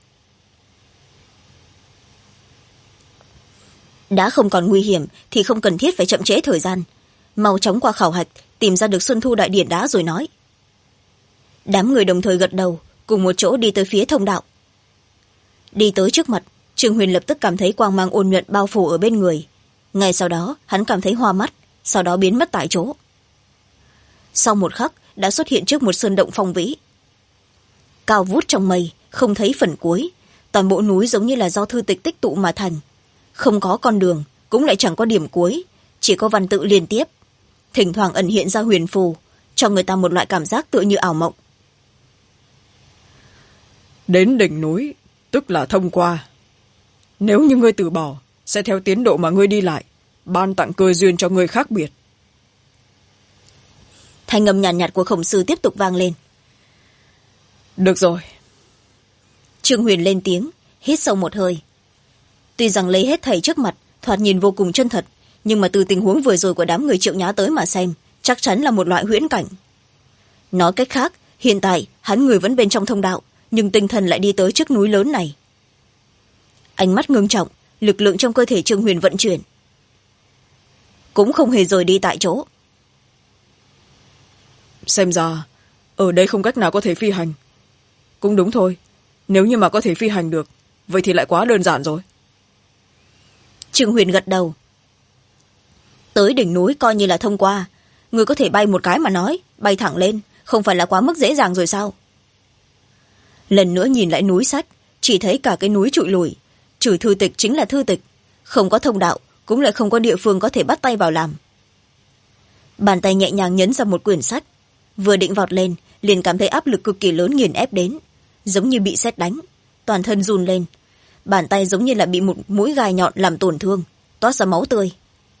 Đã không còn nguy hiểm thì không cần thiết phải chậm trễ thời gian. Mau chóng qua khảo hạch, tìm ra được Xuân Thu Đại Điển đã rồi nói. Đám người đồng thời gật đầu, cùng một chỗ đi tới phía thông đạo. Đi tới trước mặt, Trương Huyền lập tức cảm thấy quang mang ôn nhuận bao phủ ở bên người. Ngay sau đó, hắn cảm thấy hoa mắt, sau đó biến mất tại chỗ. Sau một khắc, đã xuất hiện trước một sơn động phong vĩ. Cao vút trong mây, không thấy phần cuối. Toàn bộ núi giống như là do thư tịch tích tụ mà thành. Không có con đường, cũng lại chẳng có điểm cuối, chỉ có văn tự liên tiếp. Thỉnh thoảng ẩn hiện ra huyền phù, cho người ta một loại cảm giác tựa như ảo mộng. Đến đỉnh núi, tức là thông qua. Nếu như ngươi từ bỏ, sẽ theo tiến độ mà ngươi đi lại, ban tặng cơ duyên cho ngươi khác biệt. Thanh âm nhàn nhạt của khổng sư tiếp tục vang lên. Được rồi. Trương Huyền lên tiếng, hít sâu một hơi. Tuy rằng lấy hết thầy trước mặt, thoạt nhìn vô cùng chân thật, nhưng mà từ tình huống vừa rồi của đám người Triệu Nhã tới mà xem, chắc chắn là một loại huyễn cảnh. Nói cách khác, hiện tại hắn người vẫn bên trong thông đạo, nhưng tinh thần lại đi tới trước núi lớn này. Ánh mắt ngưng trọng, lực lượng trong cơ thể Trương Huyền vận chuyển, cũng không hề rời đi tại chỗ. Xem ra ở đây không cách nào có thể phi hành. Cũng đúng thôi, nếu như mà có thể phi hành được, vậy thì lại quá đơn giản rồi. Trương Huyền gật đầu. Tới đỉnh núi coi như là thông qua. Người có thể bay một cái mà nói, bay thẳng lên, không phải là quá mức dễ dàng rồi sao? Lần nữa nhìn lại núi sách, chỉ thấy cả cái núi trụi lùi, trừ thư tịch chính là thư tịch, không có thông đạo, cũng lại không có địa phương có thể bắt tay vào làm. Bàn tay nhẹ nhàng nhấn ra một quyển sách, vừa định vọt lên, liền cảm thấy áp lực cực kỳ lớn nghiền ép đến, giống như bị sét đánh, toàn thân run lên, bàn tay giống như là bị một mũi gai nhọn làm tổn thương, toát ra máu tươi.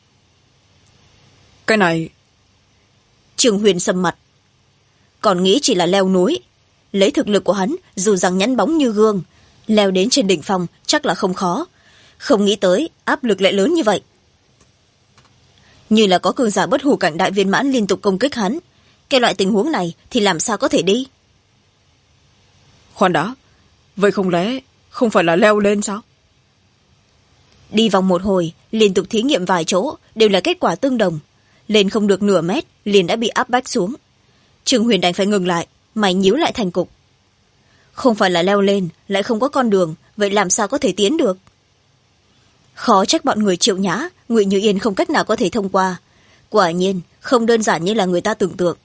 Cái này... Trương Huyền sầm mặt. Còn nghĩ chỉ là leo núi, lấy thực lực của hắn, dù rằng nhẵn bóng như gương, leo đến trên đỉnh phong chắc là không khó, không nghĩ tới áp lực lại lớn như vậy. Như là có cường giả bất hủ cảnh đại viên mãn liên tục công kích hắn, cái loại tình huống này thì làm sao có thể đi? Khoan đã, vậy không lẽ không phải là leo lên sao? Đi vòng một hồi, liên tục thí nghiệm vài chỗ, đều là kết quả tương đồng. Lên không được nửa mét, liền đã bị áp bách xuống. Trương Huyền đành phải ngừng lại, mày nhíu lại thành cục. Không phải là leo lên, lại không có con đường, vậy làm sao có thể tiến được? Khó trách bọn người Triệu Nhã, Ngụy Như Yên không cách nào có thể thông qua. Quả nhiên, không đơn giản như là người ta tưởng tượng.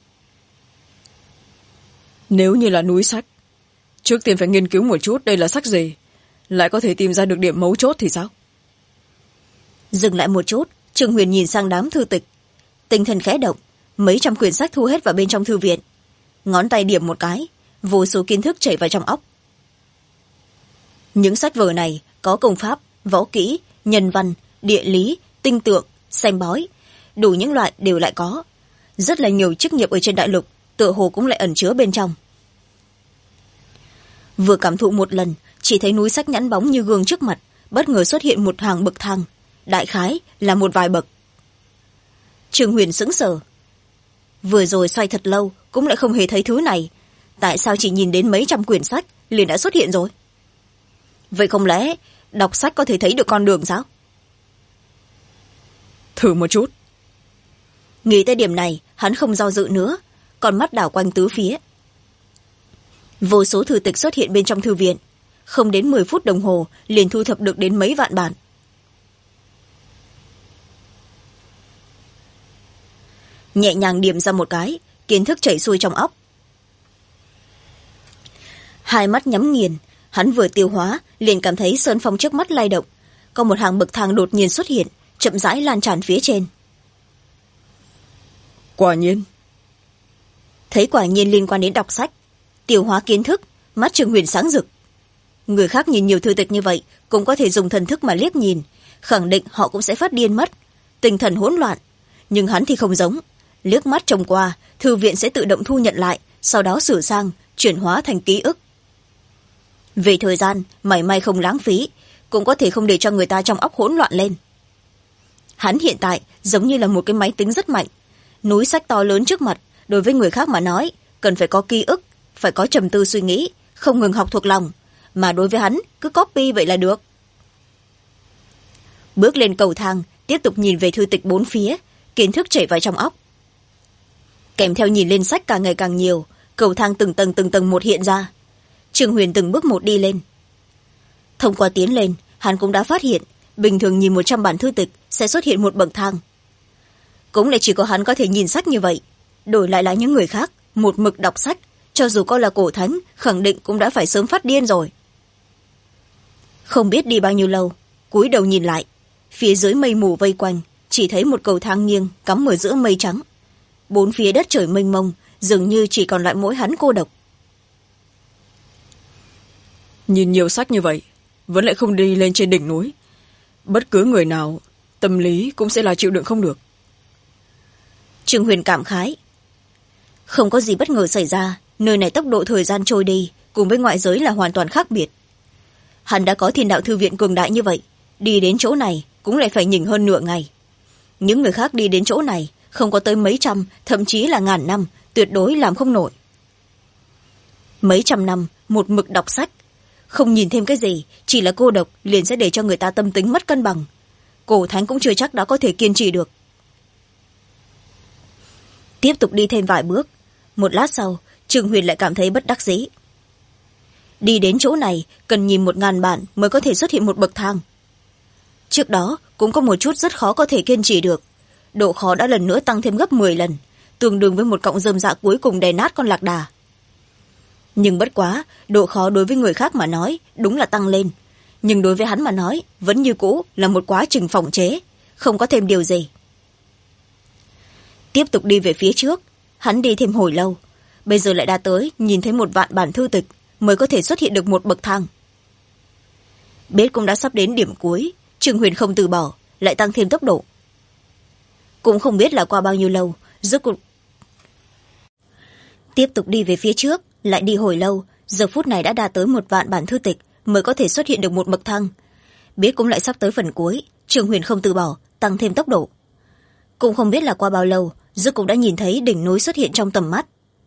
Nếu như là núi sách, trước tiên phải nghiên cứu một chút đây là sách gì, lại có thể tìm ra được điểm mấu chốt thì sao? Dừng lại một chút, Trương Huyền nhìn sang đám thư tịch. Tinh thần khẽ động, mấy trăm quyển sách thu hết vào bên trong thư viện. Ngón tay điểm một cái, vô số kiến thức chảy vào trong óc. Những sách vở này có công pháp, võ kỹ, nhân văn, địa lý, tinh tượng, xem bói, đủ những loại đều lại có. Rất là nhiều chức nghiệp ở trên đại lục, tựa hồ cũng lại ẩn chứa bên trong. Vừa cảm thụ một lần, chỉ thấy núi sách nhẵn bóng như gương trước mặt, bất ngờ xuất hiện một hàng bậc thang, đại khái là một vài bậc. Trương Huyền sững sờ. Vừa rồi xoay thật lâu cũng lại không hề thấy thứ này, tại sao chỉ nhìn đến mấy trăm quyển sách liền đã xuất hiện rồi? Vậy không lẽ đọc sách có thể thấy được con đường sao? Thử một chút. Nghĩ tới điểm này, hắn không do dự nữa, con mắt đảo quanh tứ phía. Vô số thư tịch xuất hiện bên trong thư viện, không đến 10 phút đồng hồ liền thu thập được đến mấy vạn bản. Nhẹ nhàng điểm ra một cái, kiến thức chảy xuôi trong óc. Hai mắt nhắm nghiền, hắn vừa tiêu hóa liền cảm thấy sơn phong trước mắt lay động, có một hàng bậc thang đột nhiên xuất hiện, chậm rãi lan tràn phía trên. Quả nhiên. Thấy quả nhiên liên quan đến đọc sách, tiêu hóa kiến thức, mắt Trương Huyền sáng rực. Người khác nhìn nhiều thư tịch như vậy cũng có thể dùng thần thức mà liếc nhìn, khẳng định họ cũng sẽ phát điên mất, tinh thần hỗn loạn. Nhưng hắn thì không giống, liếc mắt trông qua, thư viện sẽ tự động thu nhận lại, sau đó sửa sang, chuyển hóa thành ký ức. Về thời gian, mảy may không lãng phí, cũng có thể không để cho người ta trong óc hỗn loạn lên. Hắn hiện tại giống như là một cái máy tính rất mạnh, núi sách to lớn trước mặt, đối với người khác mà nói, cần phải có ký ức, phải có trầm tư suy nghĩ, không ngừng học thuộc lòng, mà đối với hắn, cứ copy vậy là được. Bước lên cầu thang, tiếp tục nhìn về thư tịch bốn phía, kiến thức chảy vào trong óc. Kèm theo nhìn lên sách càng ngày càng nhiều, cầu thang từng tầng một hiện ra. Trương Huyền từng bước một đi lên. Thông qua tiến lên, hắn cũng đã phát hiện, bình thường nhìn 100 bản thư tịch sẽ xuất hiện một bậc thang. Cũng lại chỉ có hắn có thể nhìn sách như vậy, đổi lại là những người khác, một mực đọc sách, cho dù có là cổ thánh, khẳng định cũng đã phải sớm phát điên rồi. Không biết đi bao nhiêu lâu, cúi đầu nhìn lại, phía dưới mây mù vây quanh, chỉ thấy một cầu thang nghiêng cắm ở giữa mây trắng. Bốn phía đất trời mênh mông, dường như chỉ còn lại mỗi hắn cô độc. Nhìn nhiều sách như vậy, vẫn lại không đi lên trên đỉnh núi. Bất cứ người nào, tâm lý cũng sẽ là chịu đựng không được. Trương Huyền cảm khái. Không có gì bất ngờ xảy ra, nơi này tốc độ thời gian trôi đi, cùng với ngoại giới là hoàn toàn khác biệt. Hắn đã có Thiên Đạo Thư Viện cường đại như vậy, đi đến chỗ này cũng lại phải nhỉnh hơn nửa ngày. Những người khác đi đến chỗ này, không có tới mấy trăm, thậm chí là ngàn năm, tuyệt đối làm không nổi. Mấy trăm năm, một mực đọc sách, không nhìn thêm cái gì, chỉ là cô độc liền sẽ để cho người ta tâm tính mất cân bằng. Cổ thánh cũng chưa chắc đã có thể kiên trì được. Tiếp tục đi thêm vài bước, một lát sau, Trương Huyền lại cảm thấy bất đắc dĩ. Đi đến chỗ này, cần nhìn 1000 bản mới có thể xuất hiện một bậc thang. Trước đó, cũng có một chút rất khó có thể kiên trì được. Độ khó đã lần nữa tăng thêm gấp 10 lần, tương đương với một cọng rơm rạ cuối cùng đè nát con lạc đà. Nhưng bất quá, độ khó đối với người khác mà nói, đúng là tăng lên. Nhưng đối với hắn mà nói, vẫn như cũ là một quá trình phòng chế, không có thêm điều gì. Tiếp tục đi về phía trước, hắn đi thêm hồi lâu. Bây giờ lại đã tới, nhìn thấy 1 vạn bản thư tịch, mới có thể xuất hiện được một bậc thang. Biết cũng đã sắp đến điểm cuối, Trương Huyền không từ bỏ, lại tăng thêm tốc độ. Cũng không biết là qua bao nhiêu lâu, rốt cuộc tiếp tục đi về phía trước, lại đi hồi lâu, giờ phút này đã đạt tới 1 vạn bản thư tịch mới có thể xuất hiện được một bậc thang. Biết cũng lại sắp tới phần cuối, Trương Huyền không từ bỏ, tăng thêm tốc độ. Cũng không biết là qua bao lâu, rốt cuộc đã nhìn thấy đỉnh núi xuất hiện trong tầm mắt.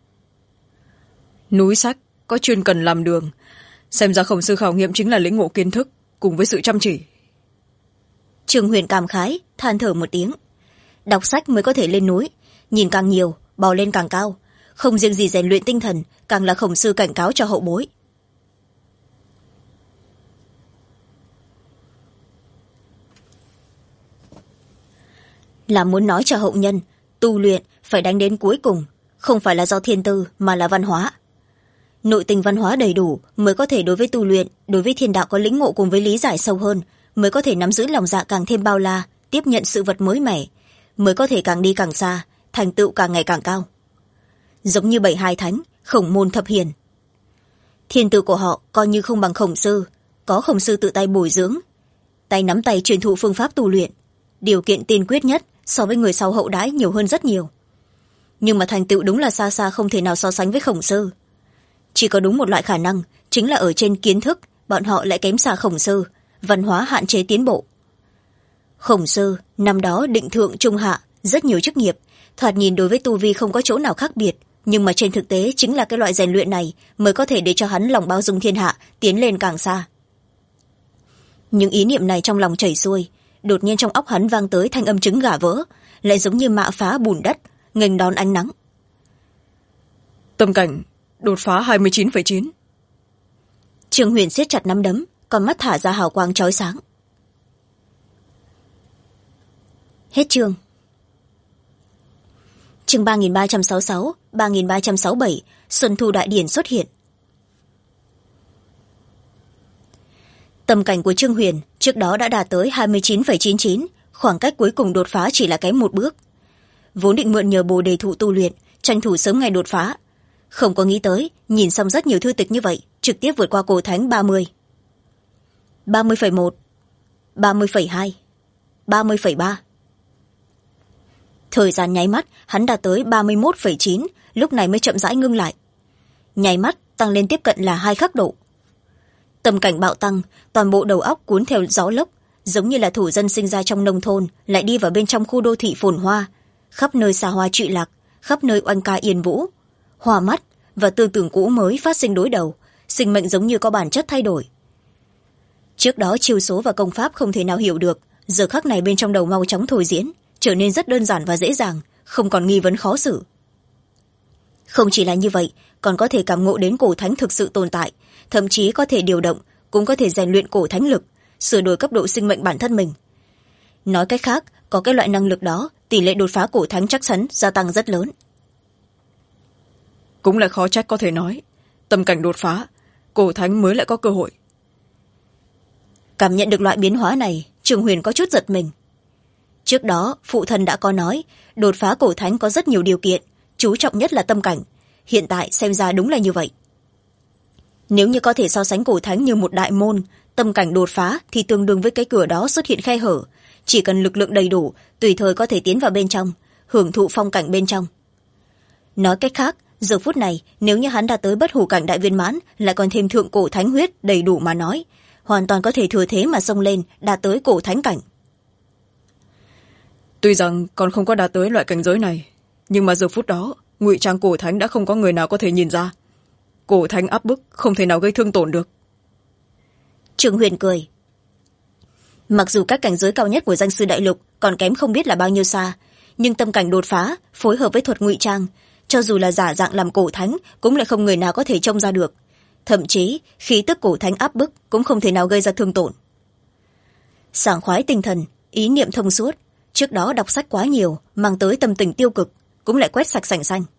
Núi sách có chuyên cần làm đường, xem ra Khổng Sư khảo nghiệm chính là lĩnh ngộ kiến thức cùng với sự chăm chỉ. Trương Huyền cảm khái, than thở một tiếng. Đọc sách mới có thể lên núi, nhìn càng nhiều, bò lên càng cao. Không riêng gì rèn luyện tinh thần, càng là Khổng Sư cảnh cáo cho hậu bối. Là muốn nói cho hậu nhân, tu luyện phải đánh đến cuối cùng, không phải là do thiên tư mà là văn hóa. Nội tình văn hóa đầy đủ mới có thể đối với tu luyện, đối với thiên đạo có lĩnh ngộ cùng với lý giải sâu hơn, mới có thể nắm giữ lòng dạ càng thêm bao la, tiếp nhận sự vật mới mẻ, mới có thể càng đi càng xa, thành tựu càng ngày càng cao. Giống như 72 thánh, Khổng Môn Thập Hiền. Thiên tư của họ coi như không bằng Khổng Sư, có Khổng Sư tự tay bồi dưỡng, tay nắm tay truyền thụ phương pháp tu luyện, điều kiện tiên quyết nhất so với người sau hậu đãi nhiều hơn rất nhiều. Nhưng mà thành tựu đúng là xa xa không thể nào so sánh với Khổng Sư. Chỉ có đúng một loại khả năng, chính là ở trên kiến thức, bọn họ lại kém xa Khổng Sư, văn hóa hạn chế tiến bộ. Khổng Sư năm đó định thượng trung hạ, rất nhiều chức nghiệp, thoạt nhìn đối với tu vi không có chỗ nào khác biệt, nhưng mà trên thực tế chính là cái loại rèn luyện này mới có thể để cho hắn lòng bao dung thiên hạ, tiến lên càng xa. Những ý niệm này trong lòng chảy xuôi, đột nhiên trong óc hắn vang tới thanh âm trứng gà vỡ, lại giống như mạ phá bùn đất, nghênh đón ánh nắng. Tâm cảnh đột phá 29,9. Trương Huyền siết chặt nắm đấm, con mắt thả ra hào quang chói sáng. Hết chương. Chương 3366, 3367, Xuân Thu Đại Điển xuất hiện. Tâm cảnh của Trương Huyền trước đó đã đạt tới 29,99, khoảng cách cuối cùng đột phá chỉ là kém một bước. Vốn định mượn nhờ Bồ Đề Thụ tu luyện, tranh thủ sớm ngày đột phá. Không có nghĩ tới, nhìn xong rất nhiều thư tịch như vậy, trực tiếp vượt qua cổ thánh 30. 30,1, 30,2, 30,3. Thời gian nháy mắt, hắn đạt tới 31,9, lúc này mới chậm rãi ngưng lại. Nháy mắt, tăng lên tiếp cận là 2 khắc độ. Tâm cảnh bạo tăng, toàn bộ đầu óc cuốn theo gió lốc, giống như là thổ dân sinh ra trong nông thôn, lại đi vào bên trong khu đô thị phồn hoa. Khắp nơi xa hoa trụy lạc, khắp nơi oanh ca yên vũ. Hoa mắt và tư tưởng cũ mới phát sinh đối đầu, sinh mệnh giống như có bản chất thay đổi. Trước đó chiêu số và công pháp không thể nào hiểu được, giờ khắc này bên trong đầu mau chóng thôi diễn, trở nên rất đơn giản và dễ dàng, không còn nghi vấn khó xử. Không chỉ là như vậy, còn có thể cảm ngộ đến cổ thánh thực sự tồn tại, thậm chí có thể điều động, cũng có thể rèn luyện cổ thánh lực, sửa đổi cấp độ sinh mệnh bản thân mình. Nói cách khác, có cái loại năng lực đó, tỷ lệ đột phá cổ thánh chắc chắn gia tăng rất lớn. Cũng là khó trách có thể nói, tâm cảnh đột phá, cổ thánh mới lại có cơ hội. Cảm nhận được loại biến hóa này, Trương Huyền có chút giật mình. Trước đó, phụ thân đã có nói, đột phá cổ thánh có rất nhiều điều kiện, chú trọng nhất là tâm cảnh. Hiện tại xem ra đúng là như vậy. Nếu như có thể so sánh cổ thánh như một đại môn, tâm cảnh đột phá thì tương đương với cái cửa đó xuất hiện khe hở. Chỉ cần lực lượng đầy đủ, tùy thời có thể tiến vào bên trong, hưởng thụ phong cảnh bên trong. Nói cách khác, giờ phút này, nếu như hắn đạt tới bất hủ cảnh đại viên mãn, lại còn thêm thượng cổ thánh huyết đầy đủ mà nói, hoàn toàn có thể thừa thế mà xông lên, đạt tới cổ thánh cảnh. Tuy rằng còn không có đạt tới loại cảnh giới này, nhưng mà giờ phút đó, ngụy trang cổ thánh đã không có người nào có thể nhìn ra. Cổ thánh áp bức không thể nào gây thương tổn được. Trương Huyền cười. Mặc dù các cảnh giới cao nhất của danh sư đại lục còn kém không biết là bao nhiêu xa, nhưng tâm cảnh đột phá phối hợp với thuật ngụy trang, cho dù là giả dạng làm cổ thánh cũng lại không người nào có thể trông ra được. Thậm chí khí tức cổ thánh áp bức cũng không thể nào gây ra thương tổn. Sảng khoái tinh thần, ý niệm thông suốt, trước đó đọc sách quá nhiều mang tới tâm tình tiêu cực, cũng lại quét sạch sành xanh.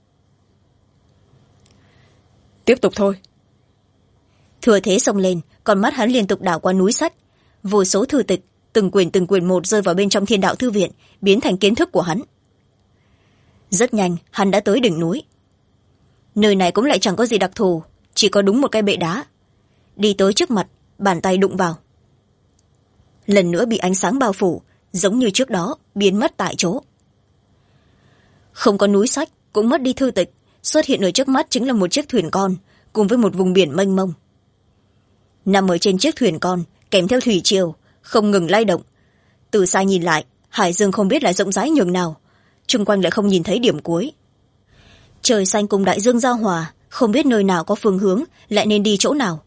Tiếp tục thôi. Thừa thế xông lên, con mắt hắn liên tục đảo qua núi sách, vô số thư tịch từng quyển một rơi vào bên trong thiên đạo thư viện, biến thành kiến thức của hắn. Rất nhanh hắn đã tới đỉnh núi. Nơi này cũng lại chẳng có gì đặc thù, chỉ có đúng một cái bệ đá. Đi tới trước mặt, bàn tay đụng vào, lần nữa bị ánh sáng bao phủ, giống như trước đó biến mất tại chỗ. Không có núi sách, cũng mất đi thư tịch, xuất hiện ở trước mắt chính là một chiếc thuyền con cùng với một vùng biển mênh mông. Nằm ở trên chiếc thuyền con, kèm theo thủy triều không ngừng lay động. Từ xa nhìn lại, hải dương không biết là rộng rãi nhường nào, chung quanh lại không nhìn thấy điểm cuối. Trời xanh cùng đại dương giao hòa, không biết nơi nào có phương hướng, lại nên đi chỗ nào.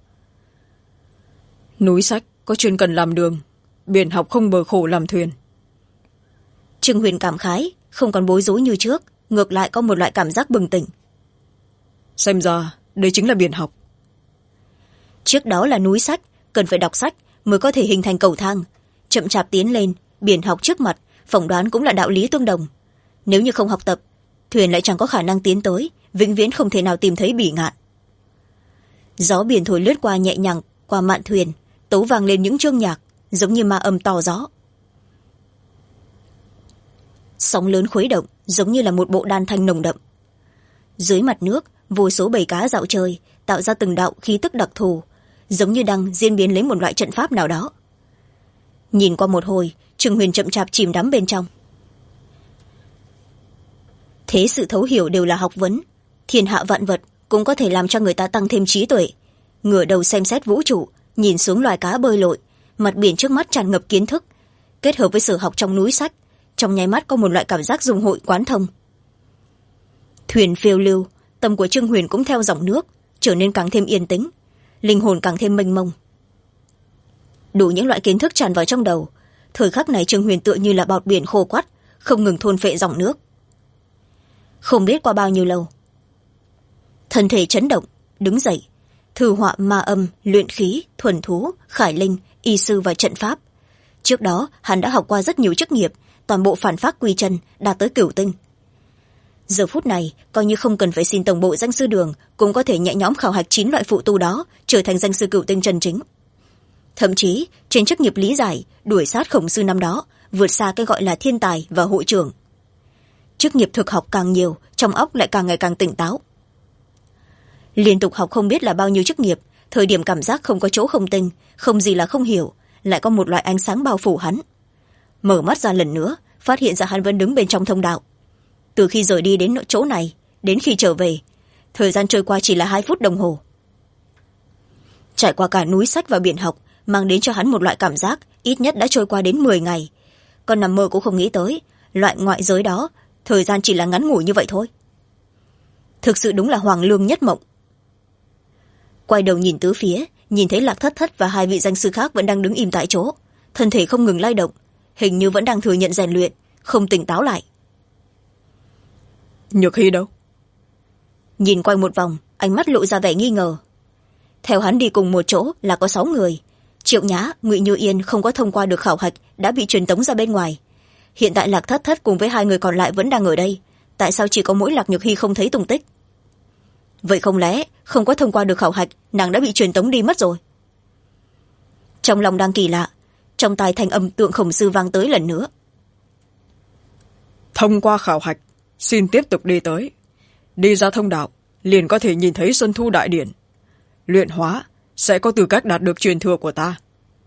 Núi sách có chuyên cần làm đường, biển học không bờ khổ làm thuyền. Trương Huyền cảm khái, không còn bối rối như trước, ngược lại có một loại cảm giác bừng tỉnh. Xem ra đây chính là biển học. Trước đó là núi sách, cần phải đọc sách mới có thể hình thành cầu thang. Chậm chạp tiến lên, biển học trước mặt, phỏng đoán cũng là đạo lý tương đồng. Nếu như không học tập, thuyền lại chẳng có khả năng tiến tới, vĩnh viễn không thể nào tìm thấy bỉ ngạn. Gió biển thổi lướt qua nhẹ nhàng qua mạn thuyền, tấu vang lên những chương nhạc, giống như ma âm to gió. Sóng lớn khuấy động, giống như là một bộ đan thanh nồng đậm. Dưới mặt nước, vô số bầy cá dạo chơi, tạo ra từng đạo khí tức đặc thù, giống như đang diễn biến lấy một loại trận pháp nào đó. Nhìn qua một hồi, Trương Huyền chậm chạp chìm đắm bên trong. Thế sự thấu hiểu đều là học vấn, thiên hạ vạn vật cũng có thể làm cho người ta tăng thêm trí tuệ. Ngửa đầu xem xét vũ trụ, nhìn xuống loài cá bơi lội, mặt biển trước mắt tràn ngập kiến thức, kết hợp với sở học trong núi sách, trong nháy mắt có một loại cảm giác dung hội quán thông. Thuyền phiêu lưu, tâm của Trương Huyền cũng theo dòng nước trở nên càng thêm yên tĩnh, linh hồn càng thêm mênh mông. Đủ những loại kiến thức tràn vào trong đầu, thời khắc này Trương Huyền tựa như là bọt biển khô quắt, không ngừng thôn phệ dòng nước. Không biết qua bao nhiêu lâu, thân thể chấn động, đứng dậy, thư họa ma âm, luyện khí, thuần thú, khải linh, y sư và trận pháp. Trước đó hắn đã học qua rất nhiều chức nghiệp, toàn bộ phản phát quy chân, đạt tới cửu tinh. Giờ phút này coi như không cần phải xin tổng bộ danh sư đường, cũng có thể nhẹ nhõm khảo hạch 9 loại phụ tu đó, trở thành danh sư cửu tinh chân chính. Thậm chí trên chức nghiệp lý giải, đuổi sát khổng sư năm đó, vượt xa cái gọi là thiên tài và hội trưởng. Chức nghiệp thực học càng nhiều, trong óc lại càng ngày càng tỉnh táo. Liên tục học không biết là bao nhiêu chức nghiệp, thời điểm cảm giác không có chỗ không tinh, không gì là không hiểu, lại có một loại ánh sáng bao phủ hắn. Mở mắt ra lần nữa, phát hiện ra hắn vẫn đứng bên trong thông đạo. Từ khi rời đi đến chỗ này, đến khi trở về, thời gian trôi qua chỉ là 2 phút đồng hồ. Trải qua cả núi sách và biển học, mang đến cho hắn một loại cảm giác ít nhất đã trôi qua đến 10 ngày. Còn nằm mơ cũng không nghĩ tới, loại ngoại giới đó, thời gian chỉ là ngắn ngủi như vậy thôi. Thực sự đúng là hoàng lương nhất mộng. Quay đầu nhìn tứ phía, nhìn thấy Lạc Thất Thất và 2 vị danh sư khác vẫn đang đứng im tại chỗ, thân thể không ngừng lay động, hình như vẫn đang thừa nhận rèn luyện, không tỉnh táo lại. Nhược Hy đâu? Nhìn quanh một vòng, ánh mắt lộ ra vẻ nghi ngờ. Theo hắn đi cùng một chỗ là có 6 người. Triệu Nhã, Ngụy Như Yên không có thông qua được khảo hạch, đã bị truyền tống ra bên ngoài. Hiện tại Lạc Thất Thất cùng với 2 người còn lại vẫn đang ở đây. Tại sao chỉ có mỗi Lạc Nhược Hy không thấy tung tích? Vậy không lẽ không có thông qua được khảo hạch, nàng đã bị truyền tống đi mất rồi? Trong lòng đang kỳ lạ, trong tai thanh âm Tượng Khổng Sư vang tới lần nữa. Thông qua khảo hạch, xin tiếp tục đi tới. Đi ra thông đạo, liền có thể nhìn thấy Xuân Thu Đại Điển. Luyện hóa, sẽ có tư cách đạt được truyền thừa của ta.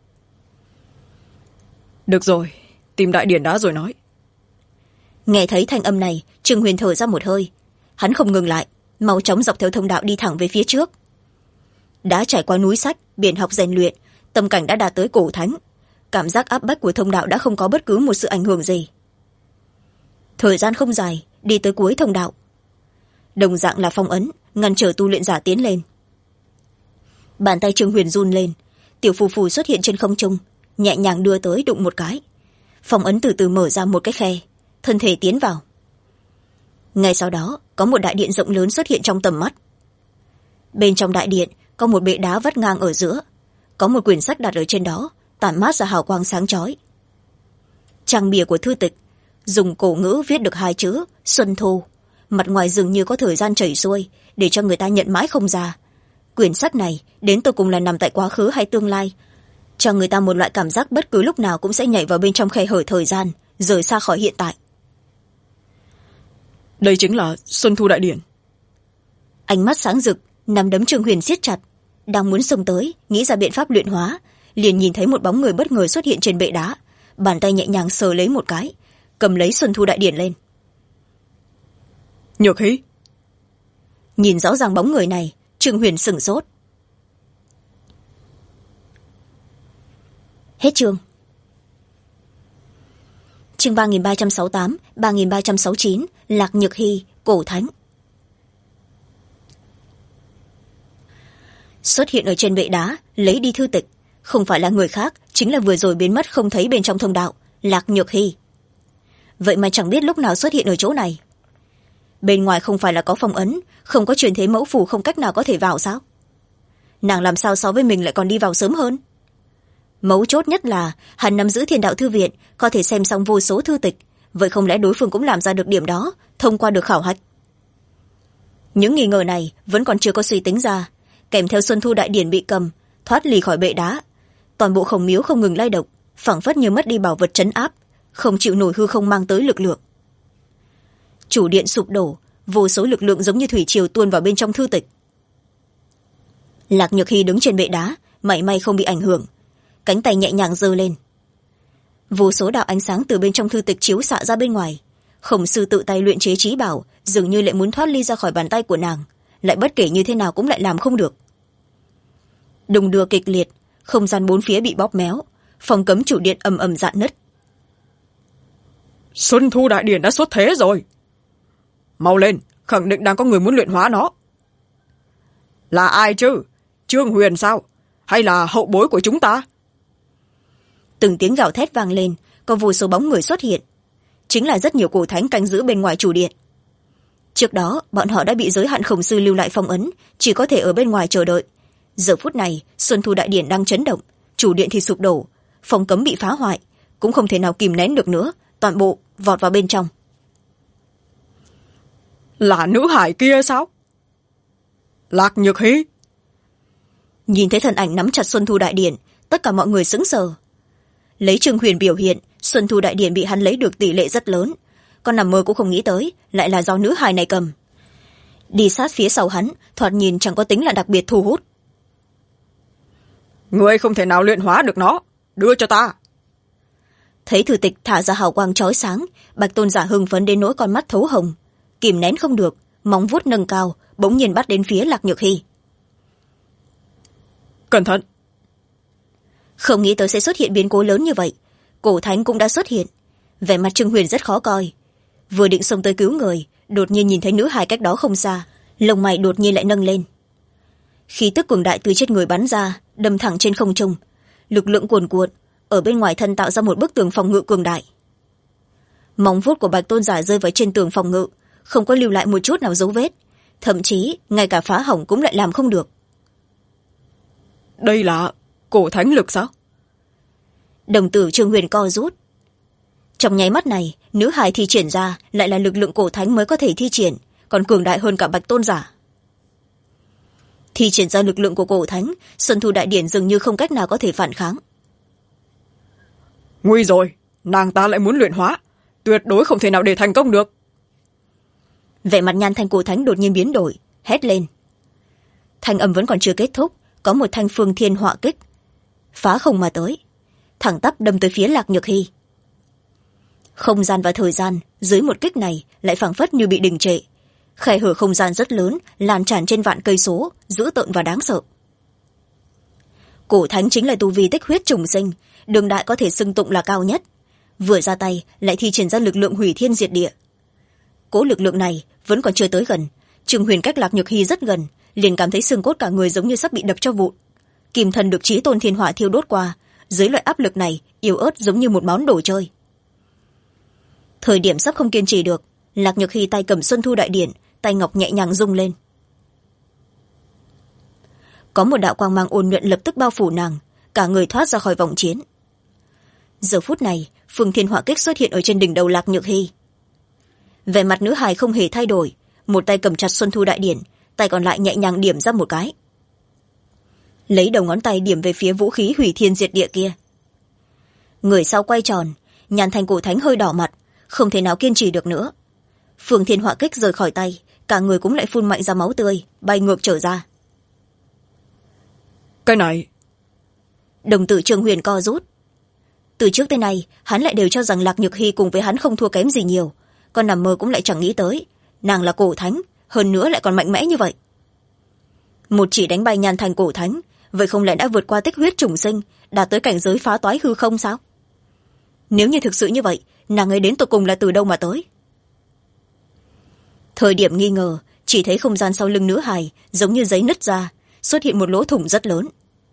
Được rồi, tìm Đại Điển đã rồi nói. Nghe thấy thanh âm này, Trương Huyền thở ra một hơi. Hắn không ngừng lại, mau chóng dọc theo thông đạo đi thẳng về phía trước. Đã trải qua núi sách, biển học rèn luyện, tâm cảnh đã đạt tới cổ thánh. Cảm giác áp bách của thông đạo đã không có bất cứ một sự ảnh hưởng gì. Thời gian không dài, đi tới cuối thông đạo. Đồng dạng là phong ấn, ngăn trở tu luyện giả tiến lên. Bàn tay Trương Huyền run lên, tiểu phù phù xuất hiện trên không trung, nhẹ nhàng đưa tới đụng một cái. Phong ấn từ từ mở ra một cái khe, thân thể tiến vào. Ngay sau đó, có một đại điện rộng lớn xuất hiện trong tầm mắt. Bên trong đại điện có một bệ đá vắt ngang ở giữa, có một quyển sách đặt ở trên đó, tản mát ra hào quang sáng chói. Trang bìa của thư tịch dùng cổ ngữ viết được 2 chữ Xuân Thu, mặt ngoài dường như có thời gian chảy xuôi, để cho người ta nhận mãi không ra. Quyển sách này đến tột cùng là nằm tại quá khứ hay tương lai, cho người ta một loại cảm giác bất cứ lúc nào cũng sẽ nhảy vào bên trong khe hở thời gian, rời xa khỏi hiện tại. Đây chính là Xuân Thu Đại Điển. Ánh mắt sáng rực, nắm đấm Trương Huyền siết chặt, đang muốn xông tới nghĩ ra biện pháp luyện hóa, liền nhìn thấy một bóng người bất ngờ xuất hiện trên bệ đá, bàn tay nhẹ nhàng sờ lấy một cái, cầm lấy Xuân Thu Đại Điển lên. Nhược Hy. Nhìn rõ ràng bóng người này, Trương Huyền sửng sốt. Hết chương. Chương 3368, 3369, Lạc Nhược Hy, cổ thánh. Xuất hiện ở trên bệ đá, lấy đi thư tịch, không phải là người khác, chính là vừa rồi biến mất không thấy bên trong thông đạo, Lạc Nhược Hy. Vậy mà chẳng biết lúc nào xuất hiện ở chỗ này. Bên ngoài không phải là có phong ấn, không có truyền thế mẫu phù, không cách nào có thể vào sao? Nàng làm sao so với mình lại còn đi vào sớm hơn? Mấu chốt nhất là hắn nắm giữ Thiên Đạo Thư Viện, có thể xem xong vô số thư tịch, vậy không lẽ đối phương cũng làm ra được điểm đó, thông qua được khảo hạch? Những nghi ngờ này vẫn còn chưa có suy tính ra, kèm theo Xuân Thu Đại Điển bị cầm, thoát lì khỏi bệ đá, toàn bộ Khổng Miếu không ngừng lay động, phảng phất như mất đi bảo vật trấn áp, không chịu nổi hư không mang tới lực lượng. Chủ điện sụp đổ, vô số lực lượng giống như thủy triều tuôn vào bên trong thư tịch. Lạc Nhược Hy đứng trên bệ đá, mảy may không bị ảnh hưởng, cánh tay nhẹ nhàng giơ lên. Vô số đạo ánh sáng từ bên trong thư tịch chiếu xạ ra bên ngoài. Khổng sư tự tay luyện chế trí bảo, dường như lại muốn thoát ly ra khỏi bàn tay của nàng, lại bất kể như thế nào cũng lại làm không được. Đùng đưa kịch liệt, không gian bốn phía bị bóp méo, phòng cấm chủ điện ầm ầm rạn nứt. Xuân Thu Đại Điển đã xuất thế rồi. Mau lên, khẳng định đang có người muốn luyện hóa nó. Là ai chứ? Trương Huyền sao? Hay là hậu bối của chúng ta? Từng tiếng gào thét vang lên, có vô số bóng người xuất hiện. Chính là rất nhiều cổ thánh canh giữ bên ngoài chủ điện. Trước đó bọn họ đã bị giới hạn khổng sư lưu lại phong ấn, chỉ có thể ở bên ngoài chờ đợi. Giờ phút này Xuân Thu Đại Điển đang chấn động, chủ điện thì sụp đổ, phòng cấm bị phá hoại, cũng không thể nào kìm nén được nữa, toàn bộ vọt vào bên trong. Là nữ hải kia sao? Lạc Nhược Hy. Nhìn thấy thân ảnh nắm chặt Xuân Thu Đại Điển, tất cả mọi người sững sờ. Lấy Trương Huyền biểu hiện, Xuân Thu Đại Điển bị hắn lấy được tỷ lệ rất lớn, con nằm mơ cũng không nghĩ tới lại là do nữ hài này cầm. Đi sát phía sau hắn, thoạt nhìn chẳng có tính là đặc biệt thu hút. Ngươi không thể nào luyện hóa được nó, đưa cho ta. Thấy thư tịch thả ra hào quang chói sáng, Bạch Tôn giả hưng phấn đến nỗi con mắt thấu hồng, kìm nén không được, móng vuốt nâng cao, bỗng nhiên bắt đến phía Lạc Nhược Hy. Cẩn thận. Không nghĩ tới sẽ xuất hiện biến cố lớn như vậy, cổ thánh cũng đã xuất hiện. Vẻ mặt Trương Huyền rất khó coi, vừa định xông tới cứu người, đột nhiên nhìn thấy nữ hài cách đó không xa, lông mày đột nhiên lại nâng lên. Khí tức cường đại từ trên người bắn ra, đâm thẳng trên không trung, lực lượng cuồn cuộn ở bên ngoài thân tạo ra một bức tường phòng ngự cường đại. Móng vuốt của Bạch Tôn giả rơi vào trên tường phòng ngự, không có lưu lại một chút nào dấu vết, thậm chí ngay cả phá hỏng cũng lại làm không được. Đây là cổ thánh lực sao? Đồng tử Trương Huyền co rút. Trong nháy mắt này, nữ hài thi triển ra lại là lực lượng cổ thánh mới có thể thi triển, còn cường đại hơn cả Bạch Tôn giả. Thi triển ra lực lượng của cổ thánh, Xuân Thu Đại Điển dường như không cách nào có thể phản kháng. Nguy rồi, nàng ta lại muốn luyện hóa, tuyệt đối không thể nào để thành công được. Vẻ mặt Nhan Thanh cổ thánh đột nhiên biến đổi, hét lên. Thanh âm vẫn còn chưa kết thúc, có một thanh phương thiên họa kích phá không mà tới, thẳng tắp đâm tới phía Lạc Nhược Hy. Không gian và thời gian dưới một kích này lại phảng phất như bị đình trệ, khe hở không gian rất lớn lan tràn trên vạn cây số, dữ tợn và đáng sợ. Cổ thánh chính là tu vi tích huyết trùng sinh, đường đại có thể xưng tụng là cao nhất, vừa ra tay lại thi triển ra lực lượng hủy thiên diệt địa. Cố lực lượng này vẫn còn chưa tới gần, Trương Huyền cách Lạc Nhược Hy rất gần, liền cảm thấy xương cốt cả người giống như sắp bị đập cho vụn. Kim thần được chí tôn thiên hỏa thiêu đốt qua, dưới loại áp lực này yếu ớt giống như một món đồ chơi. Thời điểm sắp không kiên trì được, Lạc Nhược Hy tay cầm Xuân Thu Đại Điển, tay ngọc nhẹ nhàng rung lên. Có một đạo quang mang ôn nhuận lập tức bao phủ nàng, cả người thoát ra khỏi vòng chiến. Giờ phút này, phương thiên hỏa kích xuất hiện ở trên đỉnh đầu Lạc Nhược Hy. Vẻ mặt nữ hài không hề thay đổi, một tay cầm chặt Xuân Thu Đại Điển, tay còn lại nhẹ nhàng điểm ra một cái, lấy đầu ngón tay điểm về phía vũ khí hủy thiên diệt địa kia. Người sau quay tròn, Nhan Thanh cổ thánh hơi đỏ mặt, không thể nào kiên trì được nữa. Phương thiên hỏa kích rời khỏi tay, cả người cũng lại phun mạnh ra máu tươi, bay ngược trở ra. Cái này. Đồng tử Trương Huyền co rút. Từ trước tới nay hắn lại đều cho rằng Lạc Nhược Hy cùng với hắn không thua kém gì nhiều, còn nằm mơ cũng lại chẳng nghĩ tới nàng là cổ thánh, hơn nữa lại còn mạnh mẽ như vậy. Một chỉ đánh bay Nhan Thanh cổ thánh, vậy không lẽ đã vượt qua tích huyết trùng sinh, đạt tới cảnh giới phá toái hư không sao? Nếu như thực sự như vậy, nàng ấy đến tột cùng là từ đâu mà tới? Thời điểm nghi ngờ, chỉ thấy không gian sau lưng nữ hài giống như giấy nứt ra, xuất hiện một lỗ thủng rất lớn.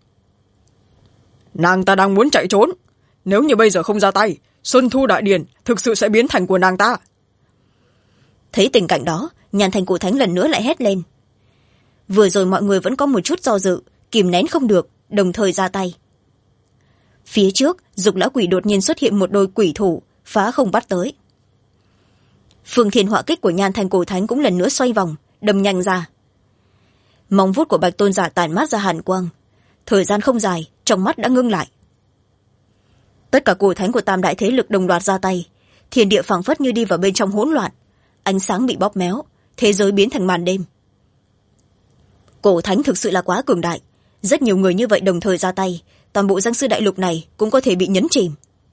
Nàng ta đang muốn chạy trốn, nếu như bây giờ không ra tay, Xuân Thu Đại Điển thực sự sẽ biến thành của nàng ta. Thấy tình cảnh đó, Nhan Thanh cổ thánh lần nữa lại hét lên. Vừa rồi mọi người vẫn có một chút do dự, kìm nén không được, đồng thời ra tay. Phía trước, Dục lão quỷ đột nhiên xuất hiện một đôi quỷ thủ, phá không bắt tới. Phương thiên họa kích của Nhan Thanh cổ thánh cũng lần nữa xoay vòng, đâm nhanh ra. Móng vuốt của Bạch Tôn giả tản mát ra hàn quang, thời gian không dài, trong mắt đã ngưng lại. Tất cả cổ thánh của tam đại thế lực đồng loạt ra tay, thiên địa phảng phất như đi vào bên trong hỗn loạn, ánh sáng bị bóp méo, thế giới biến thành màn đêm. Cổ thánh thực sự là quá cường đại, rất nhiều người như vậy đồng thời ra tay, toàn bộ Giang Sư Đại Lục này cũng có thể bị nhấn chìm.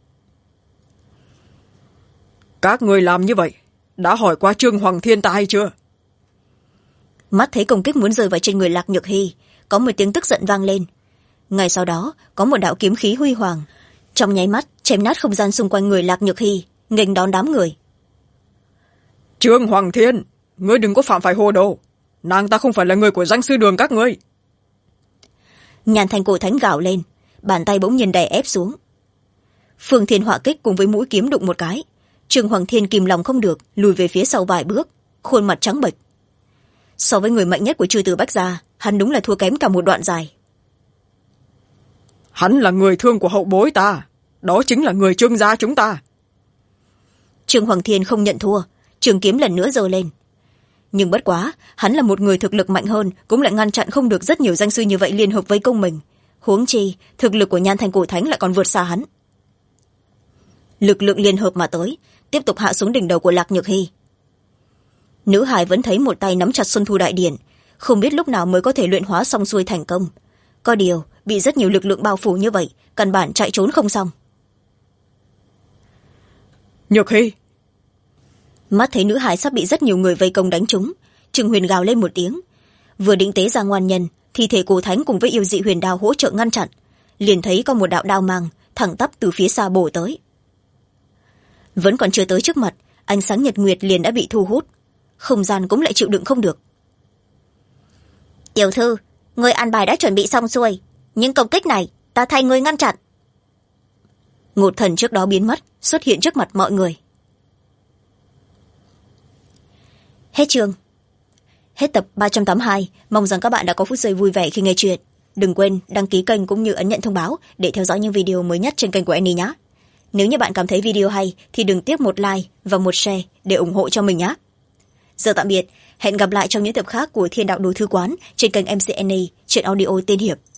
Các người làm như vậy đã hỏi qua Trương Hoàng Thiên ta hay chưa? Mắt thấy công kích muốn rơi vào trên người Lạc Nhược Hy, có một tiếng tức giận vang lên. Ngay sau đó có một đạo kiếm khí huy hoàng, trong nháy mắt chém nát không gian xung quanh người Lạc Nhược Hy, nghênh đón đám người. Trương Hoàng Thiên, ngươi đừng có phạm phải hồ đồ, nàng ta không phải là người của danh sư đường các ngươi. Nhan Thanh Cổ Thánh gào lên, bàn tay bỗng nhiên đè ép xuống. Phương Thiên hỏa kích cùng với mũi kiếm đụng một cái, Trương Hoàng Thiên kìm lòng không được lùi về phía sau vài bước, khuôn mặt trắng bệch. So với người mạnh nhất của chư tử Bách gia, hắn đúng là thua kém cả một đoạn dài. Hắn là người thương của hậu bối ta, đó chính là người Trương gia chúng ta. Trương Hoàng Thiên không nhận thua, trường kiếm lần nữa giơ lên. Nhưng bất quá, hắn là một người thực lực mạnh hơn, cũng lại ngăn chặn không được rất nhiều danh sư như vậy liên hợp vây công mình. Huống chi thực lực của Nhan Thanh Cổ Thánh lại còn vượt xa hắn. Lực lượng liên hợp mà tới, tiếp tục hạ xuống đỉnh đầu của Lạc Nhược Hy. Nữ hài vẫn thấy một tay nắm chặt Xuân Thu Đại Điển, không biết lúc nào mới có thể luyện hóa xong xuôi thành công. Có điều bị rất nhiều lực lượng bao phủ như vậy, căn bản chạy trốn không xong. Nhược Hy. Mắt thấy nữ hài sắp bị rất nhiều người vây công đánh trúng, Trừng Huyền gào lên một tiếng, vừa định tế ra ngoan nhân, thi thể Cổ Thánh cùng với yêu dị huyền đao hỗ trợ ngăn chặn, liền thấy có một đạo đao mang thẳng tắp từ phía xa bổ tới. Vẫn còn chưa tới trước mặt, ánh sáng nhật nguyệt liền đã bị thu hút, không gian cũng lại chịu đựng không được. Tiểu thư, người an bài đã chuẩn bị xong xuôi, những công kích này ta thay người ngăn chặn. Ngột thần trước đó biến mất, xuất hiện trước mặt mọi người. Hết chương. Hết tập 382. Mong rằng các bạn đã có phút giây vui vẻ khi nghe chuyện. Đừng quên đăng ký kênh cũng như ấn nhận thông báo để theo dõi những video mới nhất trên kênh của Annie nhé. Nếu như bạn cảm thấy video hay thì đừng tiếc một like và một share để ủng hộ cho mình nhé. Giờ tạm biệt, hẹn gặp lại trong những tập khác của Thiên Đạo Đồ Thư Quán trên kênh MC Annie, truyện audio tiên hiệp.